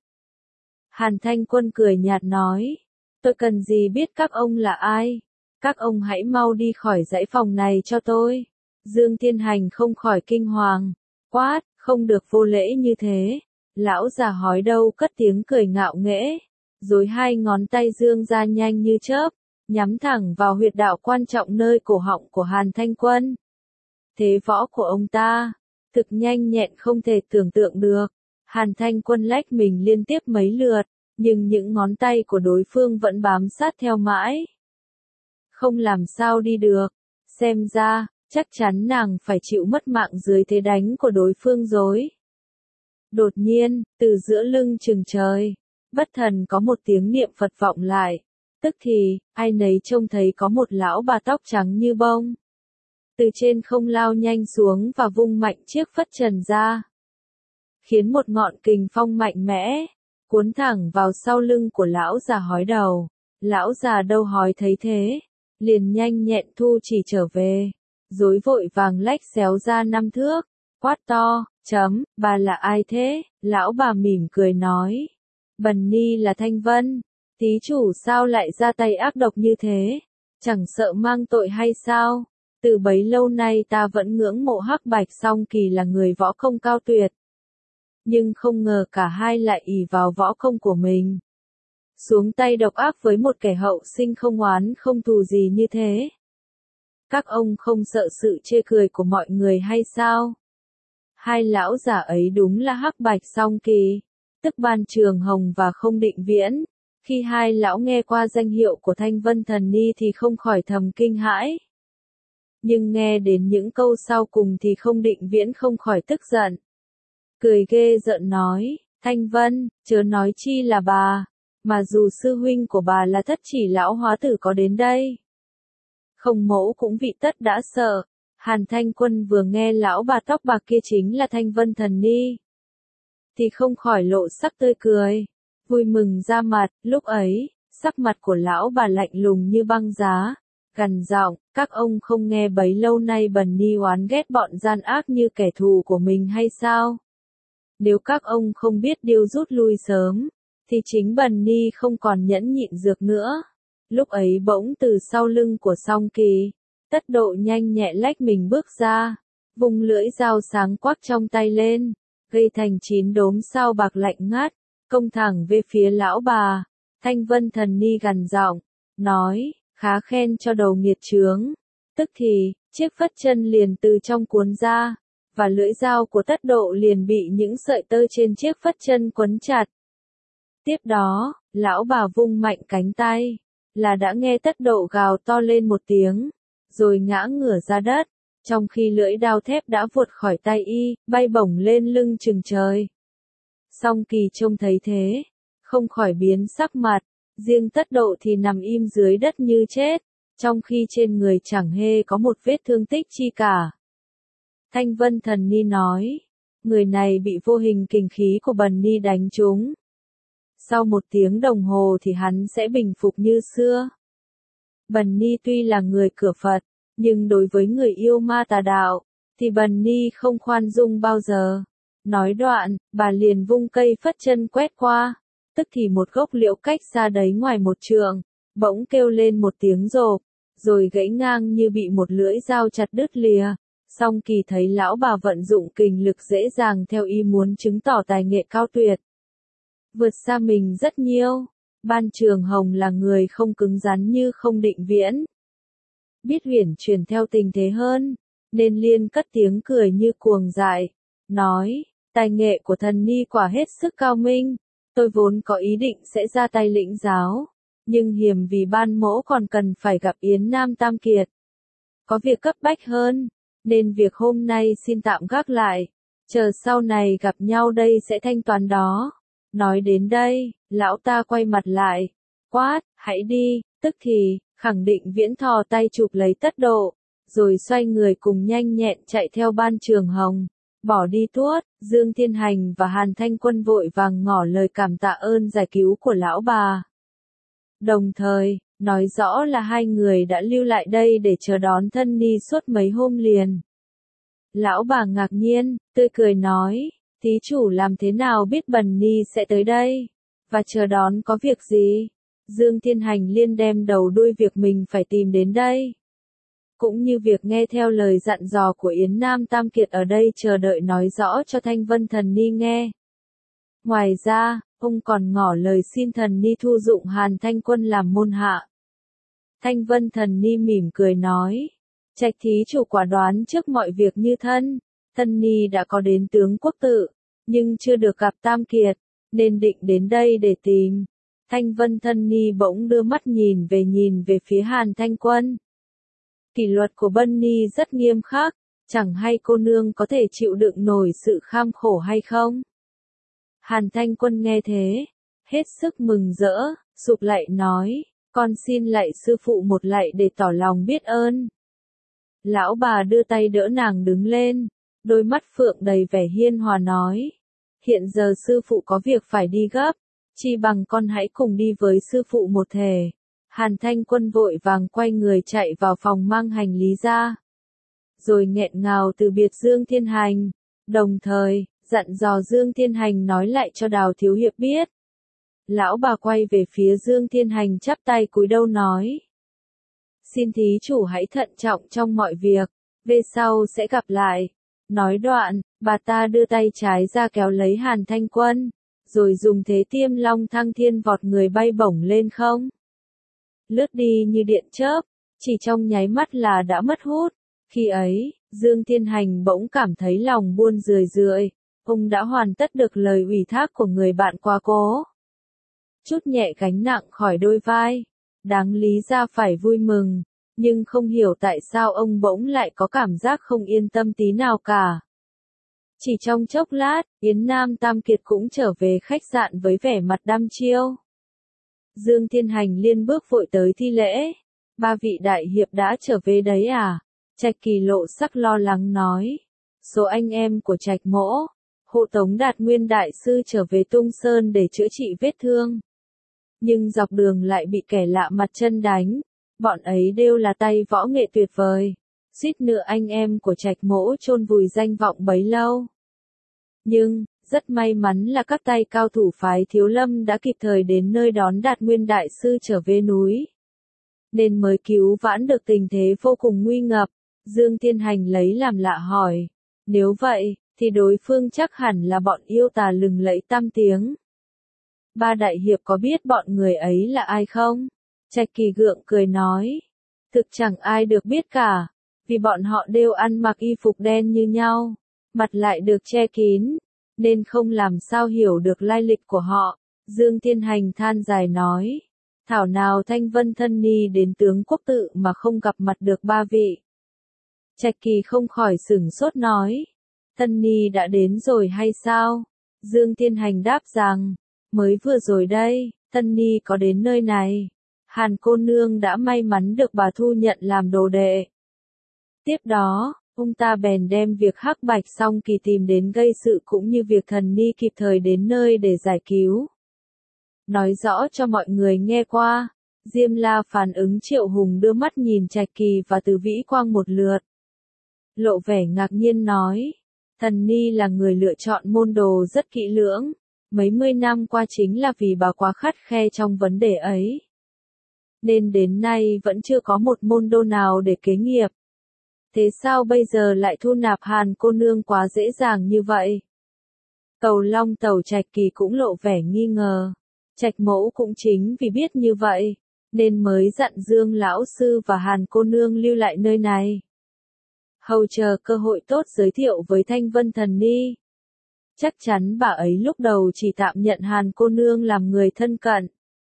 Hàn Thanh Quân cười nhạt nói, tôi cần gì biết các ông là ai, các ông hãy mau đi khỏi dãy phòng này cho tôi. Dương Thiên Hành không khỏi kinh hoàng, quát, không được vô lễ như thế. Lão già hói đâu cất tiếng cười ngạo nghễ, rồi hai ngón tay dương ra nhanh như chớp, nhắm thẳng vào huyệt đạo quan trọng nơi cổ họng của Hàn Thanh Quân. Thế võ của ông ta, thực nhanh nhẹn không thể tưởng tượng được. Hàn Thanh Quân lách mình liên tiếp mấy lượt, nhưng những ngón tay của đối phương vẫn bám sát theo mãi. Không làm sao đi được, xem ra, chắc chắn nàng phải chịu mất mạng dưới thế đánh của đối phương rồi. Đột nhiên, từ giữa lưng chừng trời, bất thần có một tiếng niệm Phật vọng lại, tức thì, ai nấy trông thấy có một lão bà tóc trắng như bông, từ trên không lao nhanh xuống và vung mạnh chiếc phất trần ra, khiến một ngọn kình phong mạnh mẽ cuốn thẳng vào sau lưng của lão già hói đầu. Lão già đầu hói thấy thế, liền nhanh nhẹn thu chỉ trở về, rối vội vàng lách xéo ra năm thước, quát to, chấm, bà là ai thế? Lão bà mỉm cười nói, bần ni là Thanh Vân, thí chủ sao lại ra tay ác độc như thế, chẳng sợ mang tội hay sao? Từ bấy lâu nay ta vẫn ngưỡng mộ Hắc Bạch Song Kỳ là người võ công cao tuyệt, nhưng không ngờ cả hai lại ỷ vào võ công của mình, xuống tay độc ác với một kẻ hậu sinh không oán không thù gì như thế. Các ông không sợ sự chê cười của mọi người hay sao? Hai lão giả ấy đúng là Hắc Bạch Song Kỳ, tức Ban Trường Hồng và Không Định Viễn. Khi hai lão nghe qua danh hiệu của Thanh Vân Thần Ni thì không khỏi thầm kinh hãi. Nhưng nghe đến những câu sau cùng thì Không Định Viễn không khỏi tức giận. Cười ghê rợn nói, Thanh Vân, chớ nói chi là bà, mà dù sư huynh của bà là Thất Chỉ lão hóa tử có đến đây, Không Mẫu cũng vị tất đã sợ. Hàn Thanh Quân vừa nghe lão bà tóc bạc kia chính là Thanh Vân Thần Ni, thì không khỏi lộ sắc tươi cười, vui mừng ra mặt. Lúc ấy, sắc mặt của lão bà lạnh lùng như băng giá, gằn giọng, các ông không nghe bấy lâu nay Bần Ni oán ghét bọn gian ác như kẻ thù của mình hay sao? Nếu các ông không biết điều rút lui sớm, thì chính Bần Ni không còn nhẫn nhịn dược nữa. Lúc ấy bỗng từ sau lưng của Song Kỳ, Tất Độ nhanh nhẹ lách mình bước ra, vùng lưỡi dao sáng quắc trong tay lên, gây thành chín đốm sao bạc lạnh ngắt, công thẳng về phía lão bà. Thanh Vân Thần Ni gằn giọng, nói, khá khen cho đầu nghiệt chướng. Tức thì, chiếc phất chân liền từ trong cuốn ra, và lưỡi dao của Tất Độ liền bị những sợi tơ trên chiếc phất chân quấn chặt. Tiếp đó, lão bà vung mạnh cánh tay, là đã nghe Tất Độ gào to lên một tiếng, rồi ngã ngửa ra đất, trong khi lưỡi đao thép đã vụt khỏi tay y, bay bổng lên lưng chừng trời. Song Kỳ trông thấy thế, không khỏi biến sắc mặt, riêng Tất Độ thì nằm im dưới đất như chết, trong khi trên người chẳng hề có một vết thương tích chi cả. Thanh Vân Thần Ni nói, người này bị vô hình kình khí của Bần Ni đánh trúng. Sau một tiếng đồng hồ thì hắn sẽ bình phục như xưa. Bần Ni tuy là người cửa Phật, nhưng đối với người yêu ma tà đạo, thì Bần Ni không khoan dung bao giờ. Nói đoạn, bà liền vung cây phất chân quét qua, tức thì một gốc liễu cách xa đấy ngoài một trượng, bỗng kêu lên một tiếng rộp, rồi gãy ngang như bị một lưỡi dao chặt đứt lìa. Song Kỳ thấy lão bà vận dụng kình lực dễ dàng theo ý muốn chứng tỏ tài nghệ cao tuyệt, vượt xa mình rất nhiều. Ban Trường Hồng là người không cứng rắn như Không Định Viễn, biết uyển chuyển theo tình thế hơn, nên liên cất tiếng cười như cuồng dại, nói, tài nghệ của Thần Ni quả hết sức cao minh, tôi vốn có ý định sẽ ra tay lĩnh giáo, nhưng hiềm vì ban mỗ còn cần phải gặp Yến Nam Tam Kiệt. Có việc cấp bách hơn, nên việc hôm nay xin tạm gác lại, chờ sau này gặp nhau đây sẽ thanh toán đó. Nói đến đây, lão ta quay mặt lại, quát, hãy đi. Tức thì, Khẳng Định Viễn thò tay chụp lấy Tất Độ, rồi xoay người cùng nhanh nhẹn chạy theo Ban Trường Hồng, bỏ đi tuốt. Dương Thiên Hành và Hàn Thanh Quân vội vàng ngỏ lời cảm tạ ơn giải cứu của lão bà, đồng thời nói rõ là hai người đã lưu lại đây để chờ đón Thân Ni suốt mấy hôm liền. Lão bà ngạc nhiên, tươi cười nói, thí chủ làm thế nào biết Bần Ni sẽ tới đây, và chờ đón có việc gì? Dương Thiên Hành liên đem đầu đuôi việc mình phải tìm đến đây, cũng như việc nghe theo lời dặn dò của Yến Nam Tam Kiệt ở đây chờ đợi nói rõ cho Thanh Vân Thần Ni nghe. Ngoài ra, ông còn ngỏ lời xin Thần Ni thu dụng Hàn Thanh Quân làm môn hạ. Thanh Vân Thần Ni mỉm cười nói, trạch thí chủ quả đoán trước mọi việc như thân. Thân Ni đã có đến tướng quốc tự, nhưng chưa được gặp Tam Kiệt, nên định đến đây để tìm. Thanh Vân Thân Ni bỗng đưa mắt nhìn về nhìn về phía Hàn Thanh Quân. Kỷ luật của Bân Ni rất nghiêm khắc, chẳng hay cô nương có thể chịu đựng nổi sự kham khổ hay không? Hàn Thanh Quân nghe thế, hết sức mừng rỡ, sụp lạy nói, con xin lạy sư phụ một lạy để tỏ lòng biết ơn. Lão bà đưa tay đỡ nàng đứng lên, đôi mắt phượng đầy vẻ hiên hòa nói, hiện giờ sư phụ có việc phải đi gấp, chi bằng con hãy cùng đi với sư phụ một thể. Hàn Thanh Quân vội vàng quay người chạy vào phòng mang hành lý ra, rồi nghẹn ngào từ biệt Dương Thiên Hành, đồng thời dặn dò Dương Thiên Hành nói lại cho Đào Thiếu Hiệp biết. Lão bà quay về phía Dương Thiên Hành chắp tay cúi đầu nói, xin thí chủ hãy thận trọng trong mọi việc, về sau sẽ gặp lại. Nói đoạn, bà ta đưa tay trái ra kéo lấy Hàn Thanh Quân, rồi dùng thế tiêm long thăng thiên vọt người bay bổng lên không. Lướt đi như điện chớp, chỉ trong nháy mắt là đã mất hút. Khi ấy, Dương Thiên Hành bỗng cảm thấy lòng buồn rười rượi, ông đã hoàn tất được lời ủy thác của người bạn quá cố. Chút nhẹ gánh nặng khỏi đôi vai, đáng lý ra phải vui mừng, nhưng không hiểu tại sao ông bỗng lại có cảm giác không yên tâm tí nào cả. Chỉ trong chốc lát, Yến Nam Tam Kiệt cũng trở về khách sạn với vẻ mặt đăm chiêu. Dương Thiên Hành liên bước vội tới thi lễ, ba vị đại hiệp đã trở về đấy à? Trạch Kỳ lộ sắc lo lắng nói. Số anh em của Trạch Mỗ, hộ tống Đạt Nguyên đại sư trở về Tung Sơn để chữa trị vết thương. Nhưng dọc đường lại bị kẻ lạ mặt chân đánh, bọn ấy đều là tay võ nghệ tuyệt vời, suýt nữa anh em của Trạch Mỗ chôn vùi danh vọng bấy lâu. Nhưng, rất may mắn là các tay cao thủ phái Thiếu Lâm đã kịp thời đến nơi đón Đạt Nguyên đại sư trở về núi, nên mới cứu vãn được tình thế vô cùng nguy ngập. Dương Thiên Hành lấy làm lạ hỏi, nếu vậy, thì đối phương chắc hẳn là bọn yêu tà lừng lẫy tam tiếng. Ba đại hiệp có biết bọn người ấy là ai không? Trạch Kỳ gượng cười nói, thực chẳng ai được biết cả, vì bọn họ đều ăn mặc y phục đen như nhau, mặt lại được che kín, nên không làm sao hiểu được lai lịch của họ. Dương Thiên Hành than dài nói, thảo nào Thanh Vân Thân Ni đến tướng quốc tự mà không gặp mặt được ba vị. Trạch Kỳ không khỏi sửng sốt nói, Thân Ni đã đến rồi hay sao? Dương Thiên Hành đáp rằng, mới vừa rồi đây, Thân Ni có đến nơi này. Hàn cô nương đã may mắn được bà thu nhận làm đồ đệ. Tiếp đó, ông ta bèn đem việc Hắc Bạch Song Kỳ tìm đến gây sự cũng như việc Thần Ni kịp thời đến nơi để giải cứu. Nói rõ cho mọi người nghe qua, Diêm La phản ứng Triệu Hùng đưa mắt nhìn Trạch Kỳ và Từ Vĩ Quang một lượt. Lộ vẻ ngạc nhiên nói, Thần Ni là người lựa chọn môn đồ rất kỹ lưỡng, mấy mươi năm qua chính là vì bà quá khắt khe trong vấn đề ấy. Nên đến nay vẫn chưa có một môn đô nào để kế nghiệp. Thế sao bây giờ lại thu nạp Hàn cô nương quá dễ dàng như vậy? Cầu Long Tẩu Trạch Kỳ cũng lộ vẻ nghi ngờ. Trạch Mẫu cũng chính vì biết như vậy, nên mới dặn Dương lão sư và Hàn cô nương lưu lại nơi này. Hầu chờ cơ hội tốt giới thiệu với Thanh Vân Thần Ni. Chắc chắn bà ấy lúc đầu chỉ tạm nhận Hàn cô nương làm người thân cận.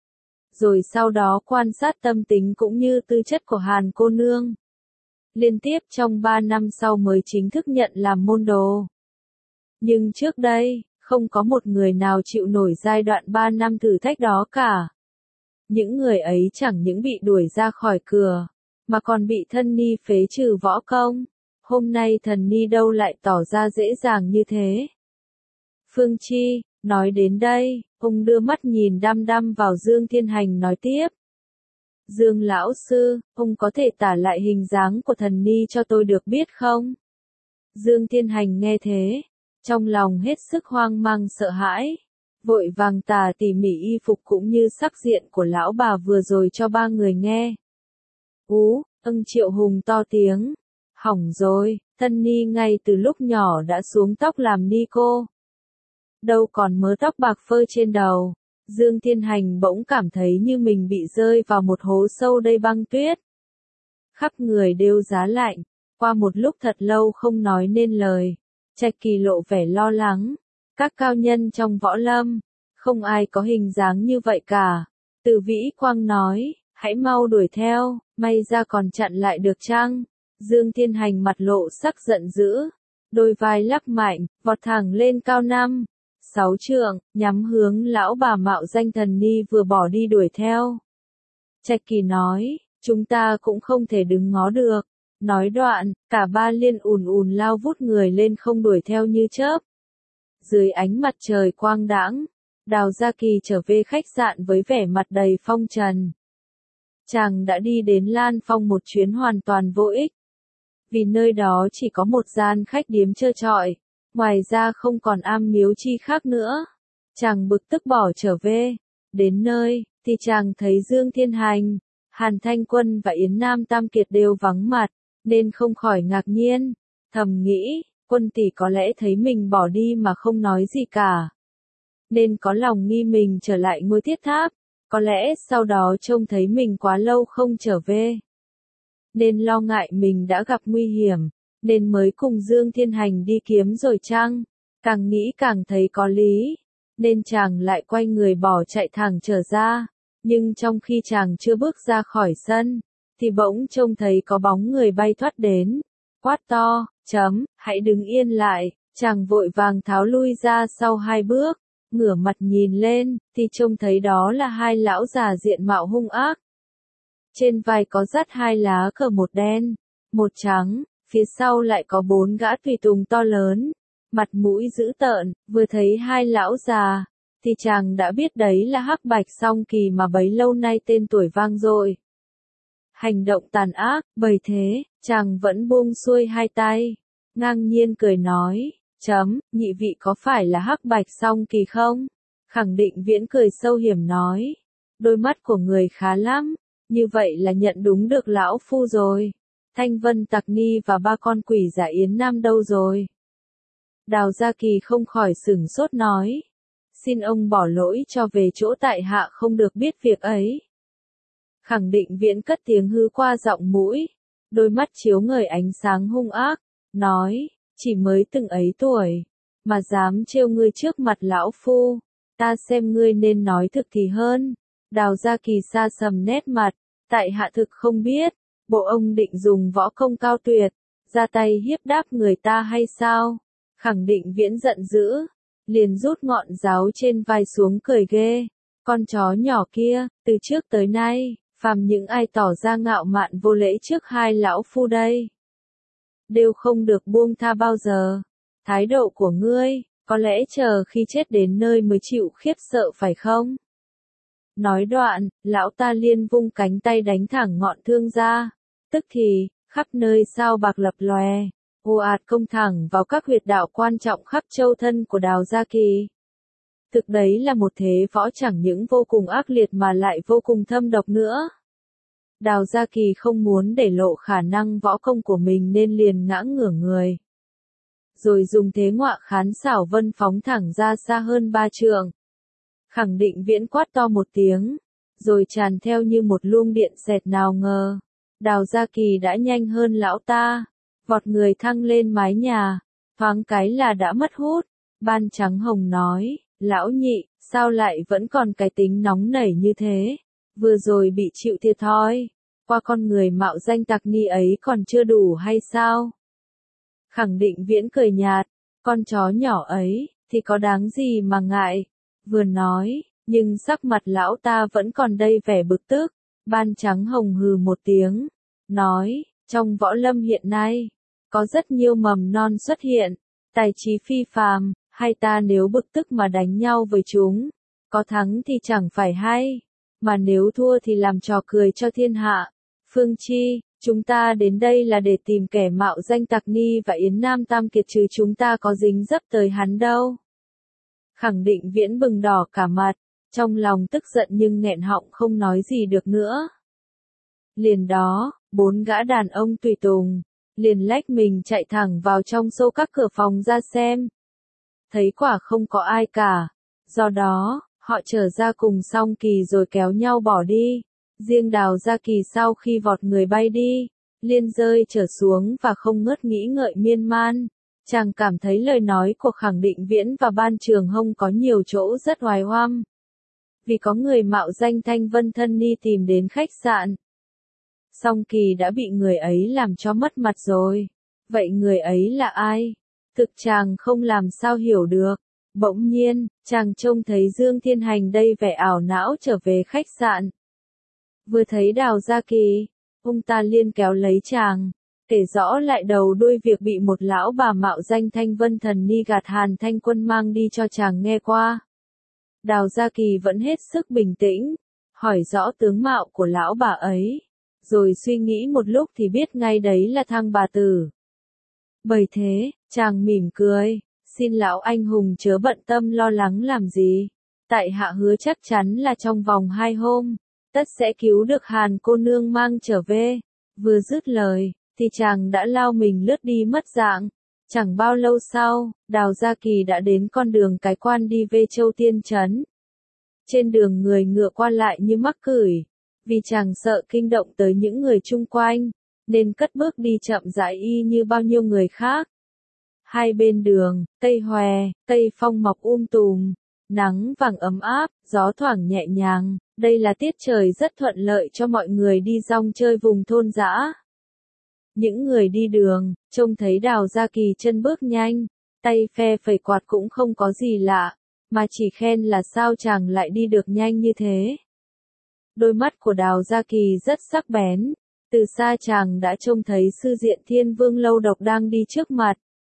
Rồi sau đó quan sát tâm tính cũng như tư chất của Hàn cô nương. Liên tiếp trong ba năm sau mới chính thức nhận làm môn đồ. Nhưng trước đây, không có một người nào chịu nổi giai đoạn ba năm thử thách đó cả. Những người ấy chẳng những bị đuổi ra khỏi cửa, mà còn bị Thân Ni phế trừ võ công. Hôm nay Thần Ni đâu lại tỏ ra dễ dàng như thế. Phương Chi, nói đến đây, ông đưa mắt nhìn đăm đăm vào Dương Thiên Hành nói tiếp. Dương lão sư, ông có thể tả lại hình dáng của Thần Ni cho tôi được biết không? Dương Thiên Hành nghe thế, trong lòng hết sức hoang mang sợ hãi, vội vàng tả tỉ mỉ y phục cũng như sắc diện của lão bà vừa rồi cho ba người nghe. Ú, ưng Triệu Hùng to tiếng, hỏng rồi, Thân Ni ngay từ lúc nhỏ đã xuống tóc làm ni cô. Đâu còn mớ tóc bạc phơ trên đầu. Dương Thiên Hành bỗng cảm thấy như mình bị rơi vào một hố sâu đầy băng tuyết. Khắp người đều giá lạnh, qua một lúc thật lâu không nói nên lời. Trạch Kỳ lộ vẻ lo lắng, các cao nhân trong võ lâm, không ai có hình dáng như vậy cả. Từ Vĩ Quang nói, hãy mau đuổi theo, may ra còn chặn lại được chăng? Dương Thiên Hành mặt lộ sắc giận dữ, đôi vai lắc mạnh, vọt thẳng lên cao năm, sáu trượng, nhắm hướng lão bà mạo danh Thần Ni vừa bỏ đi đuổi theo. Trạch Kỳ nói, chúng ta cũng không thể đứng ngó được. Nói đoạn, cả ba liên ùn ùn lao vút người lên không đuổi theo như chớp. Dưới ánh mặt trời quang đãng, Đào Gia Kỳ trở về khách sạn với vẻ mặt đầy phong trần. Chàng đã đi đến Lan Phong một chuyến hoàn toàn vô ích. Vì nơi đó chỉ có một gian khách điếm trơ trọi, ngoài ra không còn am miếu chi khác nữa. Chàng bực tức bỏ trở về. Đến nơi, thì chàng thấy Dương Thiên Hành, Hàn Thanh Quân và Yến Nam Tam Kiệt đều vắng mặt, nên không khỏi ngạc nhiên. Thầm nghĩ, Quân tỷ có lẽ thấy mình bỏ đi mà không nói gì cả, nên có lòng nghi mình trở lại ngôi thiết tháp. Có lẽ sau đó trông thấy mình quá lâu không trở về, nên lo ngại mình đã gặp nguy hiểm, nên mới cùng Dương Thiên Hành đi kiếm rồi chăng? Càng nghĩ càng thấy có lý, nên chàng lại quay người bỏ chạy thẳng trở ra. Nhưng trong khi chàng chưa bước ra khỏi sân, thì bỗng trông thấy có bóng người bay thoát đến, quát to, chấm, hãy đứng yên lại. Chàng vội vàng tháo lui ra sau hai bước, ngửa mặt nhìn lên, thì trông thấy đó là hai lão già diện mạo hung ác. Trên vai có dắt hai lá cờ một đen, một trắng, phía sau lại có bốn gã tùy tùng to lớn, mặt mũi dữ tợn, vừa thấy hai lão già, thì chàng đã biết đấy là Hắc Bạch Song Kỳ mà bấy lâu nay tên tuổi vang dội. Hành động tàn ác, bởi thế, chàng vẫn buông xuôi hai tay, ngang nhiên cười nói, chấm, nhị vị có phải là Hắc Bạch Song Kỳ không? Khẳng Định Viễn cười sâu hiểm nói, đôi mắt của người khá lắm, như vậy là nhận đúng được lão phu rồi. Thanh Vân Tặc Ni và ba con quỷ giả Yến Nam đâu rồi? Đào Gia Kỳ không khỏi sửng sốt nói, xin ông bỏ lỗi cho về chỗ tại hạ không được biết việc ấy. Khẳng Định Viễn cất tiếng hứ qua giọng mũi, đôi mắt chiếu ngời ánh sáng hung ác, nói, chỉ mới từng ấy tuổi, mà dám trêu ngươi trước mặt lão phu, ta xem ngươi nên nói thực thì hơn. Đào Gia Kỳ sa sầm nét mặt, tại hạ thực không biết, bộ ông định dùng võ công cao tuyệt, ra tay hiếp đáp người ta hay sao? Khẳng Định Viễn giận dữ, liền rút ngọn giáo trên vai xuống cười ghê, con chó nhỏ kia, từ trước tới nay, phàm những ai tỏ ra ngạo mạn vô lễ trước hai lão phu đây, đều không được buông tha bao giờ. Thái độ của ngươi, có lẽ chờ khi chết đến nơi mới chịu khiếp sợ phải không? Nói đoạn, lão ta liên vung cánh tay đánh thẳng ngọn thương ra, tức thì, khắp nơi sao bạc lập lòe, ồ ạt công thẳng vào các huyệt đạo quan trọng khắp châu thân của Đào Gia Kỳ. Thực đấy là một thế võ chẳng những vô cùng ác liệt mà lại vô cùng thâm độc nữa. Đào Gia Kỳ không muốn để lộ khả năng võ công của mình nên liền ngã ngửa người, rồi dùng thế ngọa khán xảo vân phóng thẳng ra xa hơn ba trượng. Khẳng Định Viễn quát to một tiếng, rồi tràn theo như một luồng điện xẹt nào ngờ. Đào Gia Kỳ đã nhanh hơn lão ta, vọt người thăng lên mái nhà, thoáng cái là đã mất hút. Ban Trắng Hồng nói, lão nhị, sao lại vẫn còn cái tính nóng nảy như thế, vừa rồi bị chịu thiệt thòi, qua con người mạo danh Tặc Ni ấy còn chưa đủ hay sao? Khẳng Định Viễn cười nhạt, con chó nhỏ ấy, thì có đáng gì mà ngại, vừa nói, nhưng sắc mặt lão ta vẫn còn đầy vẻ bực tức. Ban Trắng Hồng hừ một tiếng, nói, trong võ lâm hiện nay, có rất nhiều mầm non xuất hiện, tài trí phi phàm, hay ta nếu bực tức mà đánh nhau với chúng, có thắng thì chẳng phải hay, mà nếu thua thì làm trò cười cho thiên hạ. Phương Chi, chúng ta đến đây là để tìm kẻ mạo danh Tặc Ni và Yến Nam Tam Kiệt chứ chúng ta có dính dấp tới hắn đâu. Khẳng Định Viễn bừng đỏ cả mặt, trong lòng tức giận nhưng nghẹn họng không nói gì được nữa. Liền đó, bốn gã đàn ông tùy tùng, liền lách mình chạy thẳng vào trong sâu các cửa phòng ra xem. Thấy quả không có ai cả, do đó, họ trở ra cùng Song Kỳ rồi kéo nhau bỏ đi. Riêng Đào Gia Kỳ sau khi vọt người bay đi, liên rơi trở xuống và không ngớt nghĩ ngợi miên man. Chàng cảm thấy lời nói của Khẳng Định Viễn và Ban Trường Hông có nhiều chỗ rất oái oăm. Vì có người mạo danh Thanh Vân Thân Ni tìm đến khách sạn. Song Kỳ đã bị người ấy làm cho mất mặt rồi. Vậy người ấy là ai? Thực chàng không làm sao hiểu được. Bỗng nhiên, chàng trông thấy Dương Thiên Hành đây vẻ ảo não trở về khách sạn. Vừa thấy Đào Gia Kỳ, ông ta liên kéo lấy chàng, kể rõ lại đầu đuôi việc bị một lão bà mạo danh Thanh Vân Thần Ni gạt Hàn Thanh Quân mang đi cho chàng nghe qua. Đào Gia Kỳ vẫn hết sức bình tĩnh, hỏi rõ tướng mạo của lão bà ấy, rồi suy nghĩ một lúc thì biết ngay đấy là Thang bà tử. Bởi thế, chàng mỉm cười, xin lão anh hùng chớ bận tâm lo lắng làm gì, tại hạ hứa chắc chắn là trong vòng hai hôm, tất sẽ cứu được Hàn cô nương mang trở về. Vừa dứt lời, thì chàng đã lao mình lướt đi mất dạng. Chẳng bao lâu sau, Đào Gia Kỳ đã đến con đường cái quan đi về Châu Tiên Trấn. Trên đường người ngựa qua lại như mắc cửi, vì chàng sợ kinh động tới những người chung quanh, nên cất bước đi chậm rãi y như bao nhiêu người khác. Hai bên đường, cây hòe, cây phong mọc um tùm, nắng vàng ấm áp, gió thoảng nhẹ nhàng, đây là tiết trời rất thuận lợi cho mọi người đi dong chơi vùng thôn dã. Những người đi đường, trông thấy Đào Gia Kỳ chân bước nhanh, tay phe phẩy quạt cũng không có gì lạ, mà chỉ khen là sao chàng lại đi được nhanh như thế. Đôi mắt của Đào Gia Kỳ rất sắc bén, Từ xa chàng đã trông thấy sư diện thiên vương Lâu Độc đang đi trước mặt,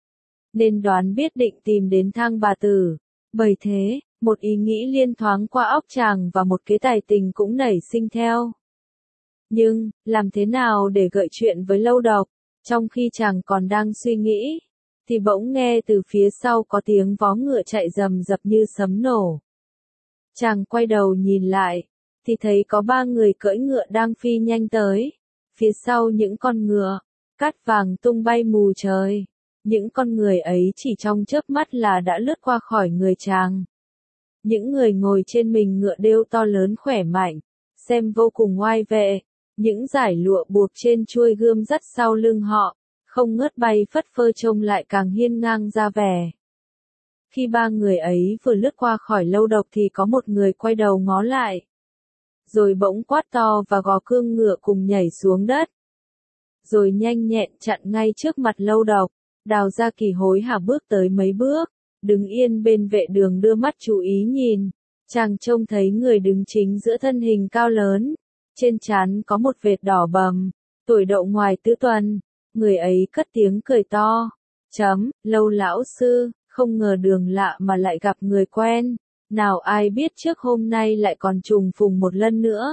nên đoán biết định tìm đến Thang bà tử. Bởi thế, một ý nghĩ liên thoáng qua óc chàng và một kế tài tình cũng nảy sinh theo. Nhưng, làm thế nào để gợi chuyện với Lâu Độc? Trong khi chàng còn đang suy nghĩ, thì bỗng nghe từ phía sau có tiếng vó ngựa chạy rầm rập như sấm nổ. Chàng quay đầu nhìn lại, thì thấy có ba người cưỡi ngựa đang phi nhanh tới. Phía sau những con ngựa, cát vàng tung bay mù trời. Những con người ấy chỉ trong chớp mắt là đã lướt qua khỏi người chàng. Những người ngồi trên mình ngựa đều to lớn khỏe mạnh, xem vô cùng oai vệ. Những dải lụa buộc trên chuôi gươm dắt sau lưng họ, không ngớt bay phất phơ trông lại càng hiên ngang ra vẻ. Khi ba người ấy vừa lướt qua khỏi Lâu Độc thì có một người quay đầu ngó lại. Rồi bỗng quát to và gò cương ngựa cùng nhảy xuống đất. Rồi nhanh nhẹn chặn ngay trước mặt Lâu Độc. Đào Gia Kỳ hối hả bước tới mấy bước, đứng yên bên vệ đường đưa mắt chú ý nhìn. Chàng trông thấy người đứng chính giữa thân hình cao lớn. Trên trán có một vệt đỏ bầm, tuổi đậu ngoài tứ tuần. Người ấy cất tiếng cười to. Chấm, Lâu lão sư, không ngờ đường lạ mà lại gặp người quen. Nào ai biết trước hôm nay lại còn trùng phùng một lần nữa.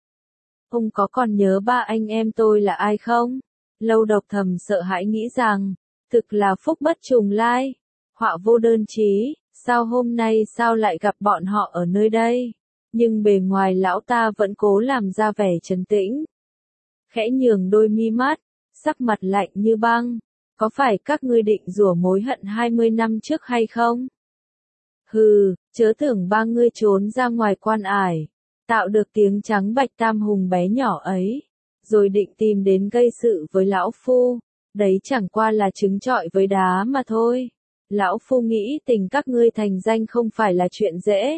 Ông có còn nhớ ba anh em tôi là ai không? Lâu Độc thầm sợ hãi nghĩ rằng, thực là phúc bất trùng lai, họa vô đơn chí, sao hôm nay sao lại gặp bọn họ ở nơi đây? Nhưng bề ngoài lão ta vẫn cố làm ra vẻ trấn tĩnh. Khẽ nhường đôi mi mắt, sắc mặt lạnh như băng. Có phải các ngươi định rủa mối hận hai mươi năm trước hay không? Hừ, chớ tưởng ba ngươi trốn ra ngoài quan ải, tạo được tiếng trắng bạch tam hùng bé nhỏ ấy, rồi định tìm đến gây sự với lão phu, đấy chẳng qua là trứng trọi với đá mà thôi. Lão phu nghĩ tình các ngươi thành danh không phải là chuyện dễ,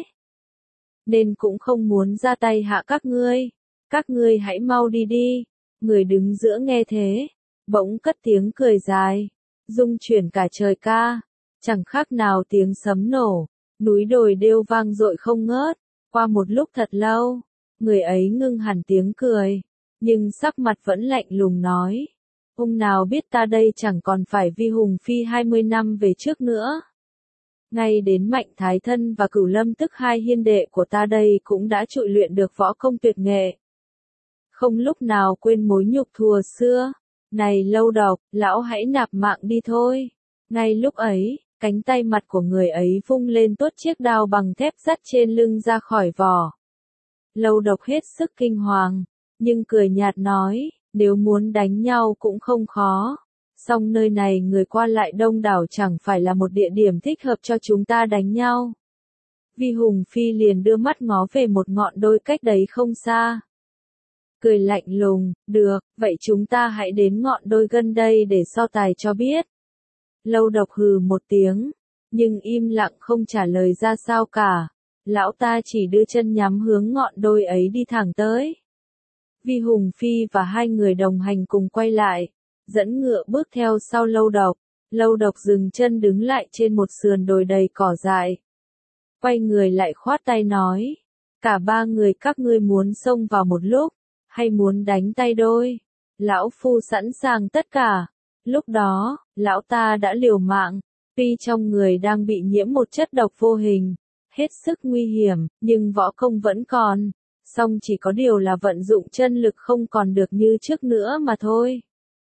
nên cũng không muốn ra tay hạ các ngươi. Các ngươi hãy mau đi đi. Người đứng giữa nghe thế, bỗng cất tiếng cười dài, rung chuyển cả trời ca, chẳng khác nào tiếng sấm nổ, núi đồi đều vang dội không ngớt. Qua một lúc thật lâu, người ấy ngưng hẳn tiếng cười, nhưng sắc mặt vẫn lạnh lùng nói, ông nào biết ta đây chẳng còn phải Vi Hùng Phi hai mươi năm về trước nữa. Ngay đến Mạnh Thái Thân và Cửu Lâm tức hai hiên đệ của ta đây cũng đã trụi luyện được võ công tuyệt nghệ. Không lúc nào quên mối nhục thùa xưa. Này Lâu Độc, lão hãy nạp mạng đi thôi. Ngay lúc ấy, cánh tay mặt của người ấy vung lên tuốt chiếc đao bằng thép dắt trên lưng ra khỏi vỏ. Lâu Độc hết sức kinh hoàng, nhưng cười nhạt nói, nếu muốn đánh nhau cũng không khó. Song nơi này người qua lại đông đảo chẳng phải là một địa điểm thích hợp cho chúng ta đánh nhau. Vi Hùng Phi liền đưa mắt ngó về một ngọn đồi cách đấy không xa. Cười lạnh lùng, được, vậy chúng ta hãy đến ngọn đồi gần đây để so tài cho biết. Lâu Độc hừ một tiếng, nhưng im lặng không trả lời ra sao cả. Lão ta chỉ đưa chân nhắm hướng ngọn đồi ấy đi thẳng tới. Vi Hùng Phi và hai người đồng hành cùng quay lại, dẫn ngựa bước theo sau Lâu Độc. Lâu Độc dừng chân đứng lại trên một sườn đồi đầy cỏ dại. Quay người lại khoát tay nói, cả ba người các ngươi muốn xông vào một lúc, hay muốn đánh tay đôi? Lão phu sẵn sàng tất cả. Lúc đó, lão ta đã liều mạng, tuy trong người đang bị nhiễm một chất độc vô hình, hết sức nguy hiểm, nhưng võ công vẫn còn, song chỉ có điều là vận dụng chân lực không còn được như trước nữa mà thôi.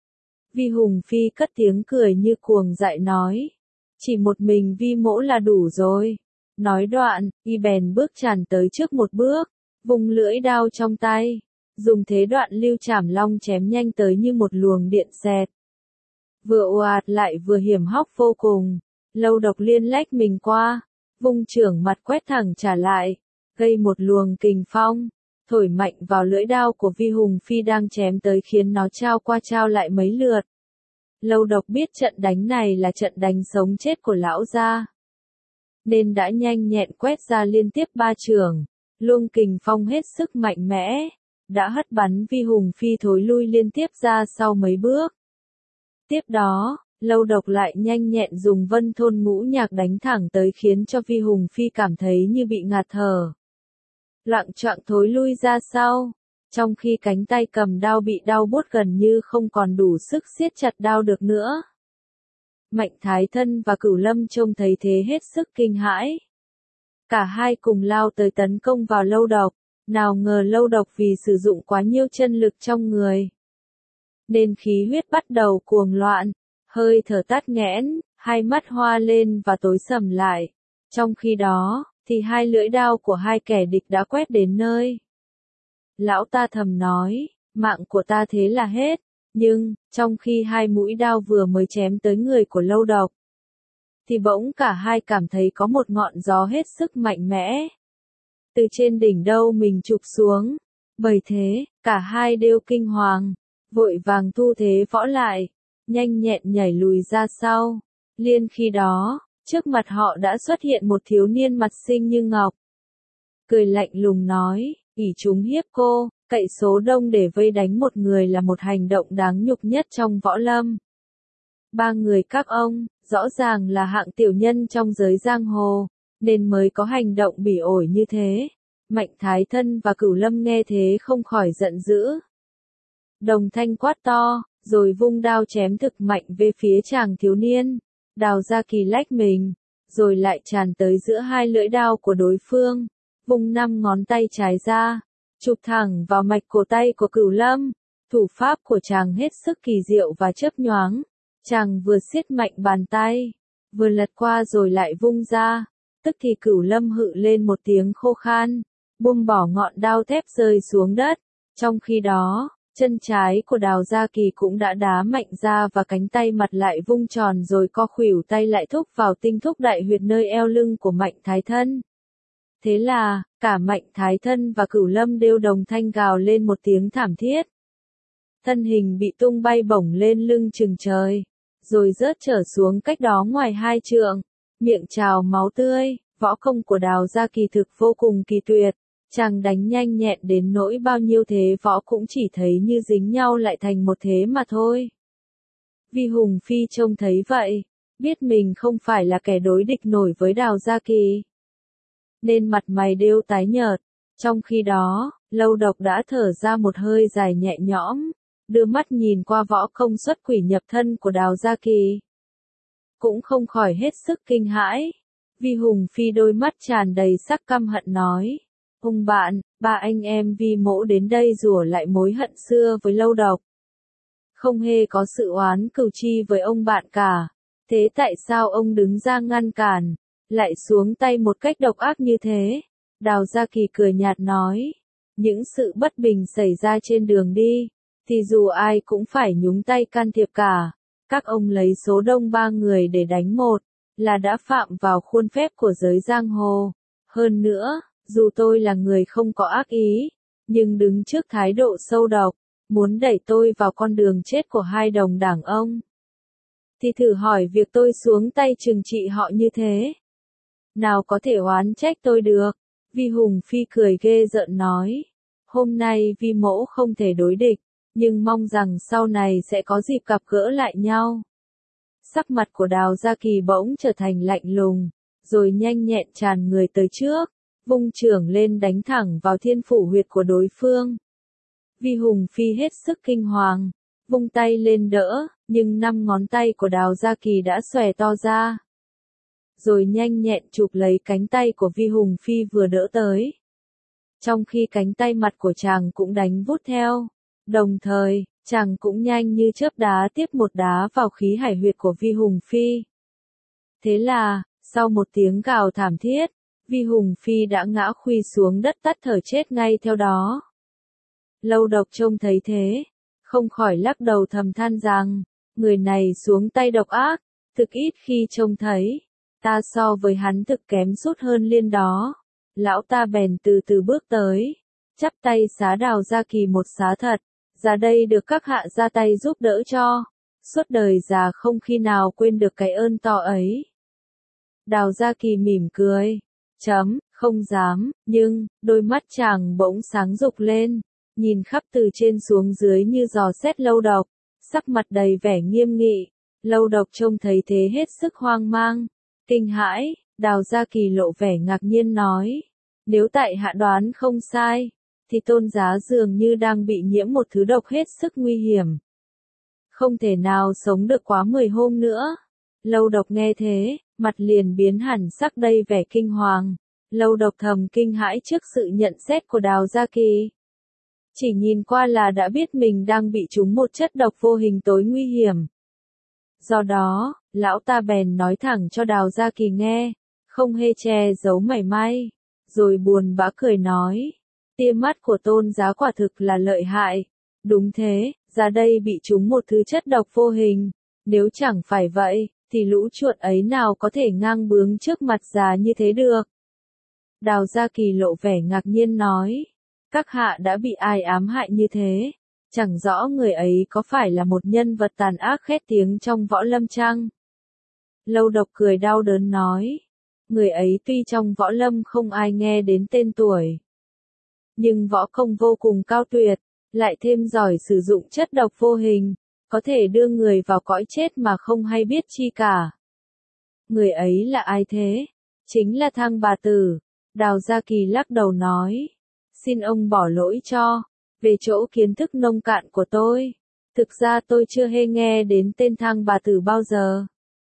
Vi Hùng Phi cất tiếng cười như cuồng dại nói, chỉ một mình Vi mỗ là đủ rồi. Nói đoạn, y bèn bước tràn tới trước một bước, vùng lưỡi đao trong tay, dùng thế đoạn lưu chảm long chém nhanh tới như một luồng điện xẹt. Vừa ồ ạt lại vừa hiểm hóc vô cùng. Lâu Độc liên lách mình qua, vung chưởng mặt quét thẳng trả lại, gây một luồng kình phong, thổi mạnh vào lưỡi đao của Vi Hùng Phi đang chém tới khiến nó trao qua trao lại mấy lượt. Lâu Độc biết trận đánh này là trận đánh sống chết của lão gia, nên đã nhanh nhẹn quét ra liên tiếp ba chưởng, luồng kình phong hết sức mạnh mẽ, đã hất bắn Vi Hùng Phi thối lui liên tiếp ra sau mấy bước. Tiếp đó, Lâu Độc lại nhanh nhẹn dùng Vân Thôn Ngũ Nhạc đánh thẳng tới khiến cho Vi Hùng Phi cảm thấy như bị ngạt thở. Loạng choạng thối lui ra sau, trong khi cánh tay cầm đao bị đau buốt gần như không còn đủ sức siết chặt đao được nữa. Mạnh Thái Thân và Cửu Lâm trông thấy thế hết sức kinh hãi. Cả hai cùng lao tới tấn công vào Lâu Độc, nào ngờ Lâu Độc vì sử dụng quá nhiều chân lực trong người, nên khí huyết bắt đầu cuồng loạn, hơi thở tắt nghẽn, hai mắt hoa lên và tối sầm lại. Trong khi đó, thì hai lưỡi đao của hai kẻ địch đã quét đến nơi. Lão ta thầm nói, mạng của ta thế là hết, nhưng, trong khi hai mũi đao vừa mới chém tới người của Lâu Độc, thì bỗng cả hai cảm thấy có một ngọn gió hết sức mạnh mẽ từ trên đỉnh đầu mình chụp xuống. Bởi thế, cả hai đều kinh hoàng, vội vàng thu thế võ lại, nhanh nhẹn nhảy lùi ra sau. Liên khi đó, trước mặt họ đã xuất hiện một thiếu niên mặt xinh như ngọc. Cười lạnh lùng nói, ỷ chúng hiếp cô, cậy số đông để vây đánh một người là một hành động đáng nhục nhất trong võ lâm. Ba người các ông, rõ ràng là hạng tiểu nhân trong giới giang hồ, nên mới có hành động bỉ ổi như thế. Mạnh Thái Thân và Cửu Lâm nghe thế không khỏi giận dữ. Đồng thanh quát to, rồi vung đao chém thực mạnh về phía chàng thiếu niên. Đào Gia Kỳ lách mình, rồi lại tràn tới giữa hai lưỡi đao của đối phương, vung năm ngón tay trái ra, chụp thẳng vào mạch cổ tay của Cửu Lâm. Thủ pháp của chàng hết sức kỳ diệu và chớp nhoáng. Chàng vừa siết mạnh bàn tay, vừa lật qua rồi lại vung ra, tức thì Cửu Lâm hự lên một tiếng khô khan, buông bỏ ngọn đao thép rơi xuống đất. Trong khi đó, chân trái của Đào Gia Kỳ cũng đã đá mạnh ra và cánh tay mặt lại vung tròn rồi co khuỷu tay lại thúc vào tinh thúc đại huyệt nơi eo lưng của Mạnh Thái Thân. Thế là, cả Mạnh Thái Thân và Cửu Lâm đều đồng thanh gào lên một tiếng thảm thiết. Thân hình bị tung bay bổng lên lưng chừng trời, rồi rớt trở xuống cách đó ngoài hai trượng, miệng trào máu tươi. Võ công của Đào Gia Kỳ thực vô cùng kỳ tuyệt. Chàng đánh nhanh nhẹn đến nỗi bao nhiêu thế võ cũng chỉ thấy như dính nhau lại thành một thế mà thôi. Vi Hùng Phi trông thấy vậy, biết mình không phải là kẻ đối địch nổi với Đào Gia Kỳ, nên mặt mày đều tái nhợt. Trong khi đó, Lâu Độc đã thở ra một hơi dài nhẹ nhõm, đưa mắt nhìn qua võ công xuất quỷ nhập thân của Đào Gia Kỳ, cũng không khỏi hết sức kinh hãi. Vi Hùng Phi đôi mắt tràn đầy sắc căm hận nói, ông bạn, ba anh em Vi mỗ đến đây rủa lại mối hận xưa với Lâu Độc, không hề có sự oán cừu chi với ông bạn cả. Thế tại sao ông đứng ra ngăn cản, lại xuống tay một cách độc ác như thế? Đào Gia Kỳ cười nhạt nói, những sự bất bình xảy ra trên đường đi, thì dù ai cũng phải nhúng tay can thiệp cả. Các ông lấy số đông ba người để đánh một, là đã phạm vào khuôn phép của giới giang hồ. Hơn nữa, dù tôi là người không có ác ý, nhưng đứng trước thái độ sâu độc, muốn đẩy tôi vào con đường chết của hai đồng đảng ông, thì thử hỏi việc tôi xuống tay trừng trị họ như thế, nào có thể oán trách tôi được. Vi Hùng Phi cười ghê rợn nói, hôm nay Vi mỗ không thể đối địch, nhưng mong rằng sau này sẽ có dịp gặp gỡ lại nhau. Sắc mặt của Đào Gia Kỳ bỗng trở thành lạnh lùng, rồi nhanh nhẹn tràn người tới trước, vung chưởng lên đánh thẳng vào thiên phủ huyệt của đối phương. Vi Hùng Phi hết sức kinh hoàng, vung tay lên đỡ, nhưng năm ngón tay của Đào Gia Kỳ đã xòe to ra, rồi nhanh nhẹn chụp lấy cánh tay của Vi Hùng Phi vừa đỡ tới. Trong khi cánh tay mặt của chàng cũng đánh vút theo, đồng thời, chàng cũng nhanh như chớp đá tiếp một đá vào khí hải huyệt của Vi Hùng Phi. Thế là, sau một tiếng gào thảm thiết, Vi Hùng Phi đã ngã khuỵu xuống đất tắt thở chết ngay theo đó. Lâu Độc trông thấy thế, không khỏi lắc đầu thầm than rằng, người này xuống tay độc ác, thực ít khi trông thấy. Ta so với hắn thực kém sút hơn liên đó. Lão ta bèn từ từ bước tới, chắp tay xá Đào Gia Kỳ một xá thật, ra đây được các hạ ra tay giúp đỡ cho, suốt đời già không khi nào quên được cái ơn to ấy. Đào Gia Kỳ mỉm cười, chấm, không dám, nhưng, đôi mắt chàng bỗng sáng rực lên, nhìn khắp từ trên xuống dưới như dò xét Lâu Độc, sắc mặt đầy vẻ nghiêm nghị. Lâu Độc trông thấy thế hết sức hoang mang, kinh hãi. Đào Gia Kỳ lộ vẻ ngạc nhiên nói, nếu tại hạ đoán không sai, thì Tôn Giá dường như đang bị nhiễm một thứ độc hết sức nguy hiểm. Không thể nào sống được quá mười hôm nữa. Lâu Độc nghe thế, mặt liền biến hẳn sắc đầy vẻ kinh hoàng. Lâu Độc thầm kinh hãi trước sự nhận xét của Đào Gia Kỳ. Chỉ nhìn qua là đã biết mình đang bị trúng một chất độc vô hình tối nguy hiểm. Do đó, lão ta bèn nói thẳng cho Đào Gia Kỳ nghe, không hề che giấu mảy may, rồi buồn bã cười nói, tia mắt của Tôn Giá quả thực là lợi hại. Đúng thế, ra đây bị trúng một thứ chất độc vô hình, nếu chẳng phải vậy, thì lũ chuột ấy nào có thể ngang bướng trước mặt già như thế được. Đào Gia Kỳ lộ vẻ ngạc nhiên nói, các hạ đã bị ai ám hại như thế, chẳng rõ người ấy có phải là một nhân vật tàn ác khét tiếng trong võ lâm chăng? Lâu Độc cười đau đớn nói, người ấy tuy trong võ lâm không ai nghe đến tên tuổi, nhưng võ công vô cùng cao tuyệt, lại thêm giỏi sử dụng chất độc vô hình, có thể đưa người vào cõi chết mà không hay biết chi cả. Người ấy là ai thế? Chính là Thang Bà Tử. Đào Gia Kỳ lắc đầu nói, xin ông bỏ lỗi cho, về chỗ kiến thức nông cạn của tôi. Thực ra tôi chưa hề nghe đến tên Thang Bà Tử bao giờ.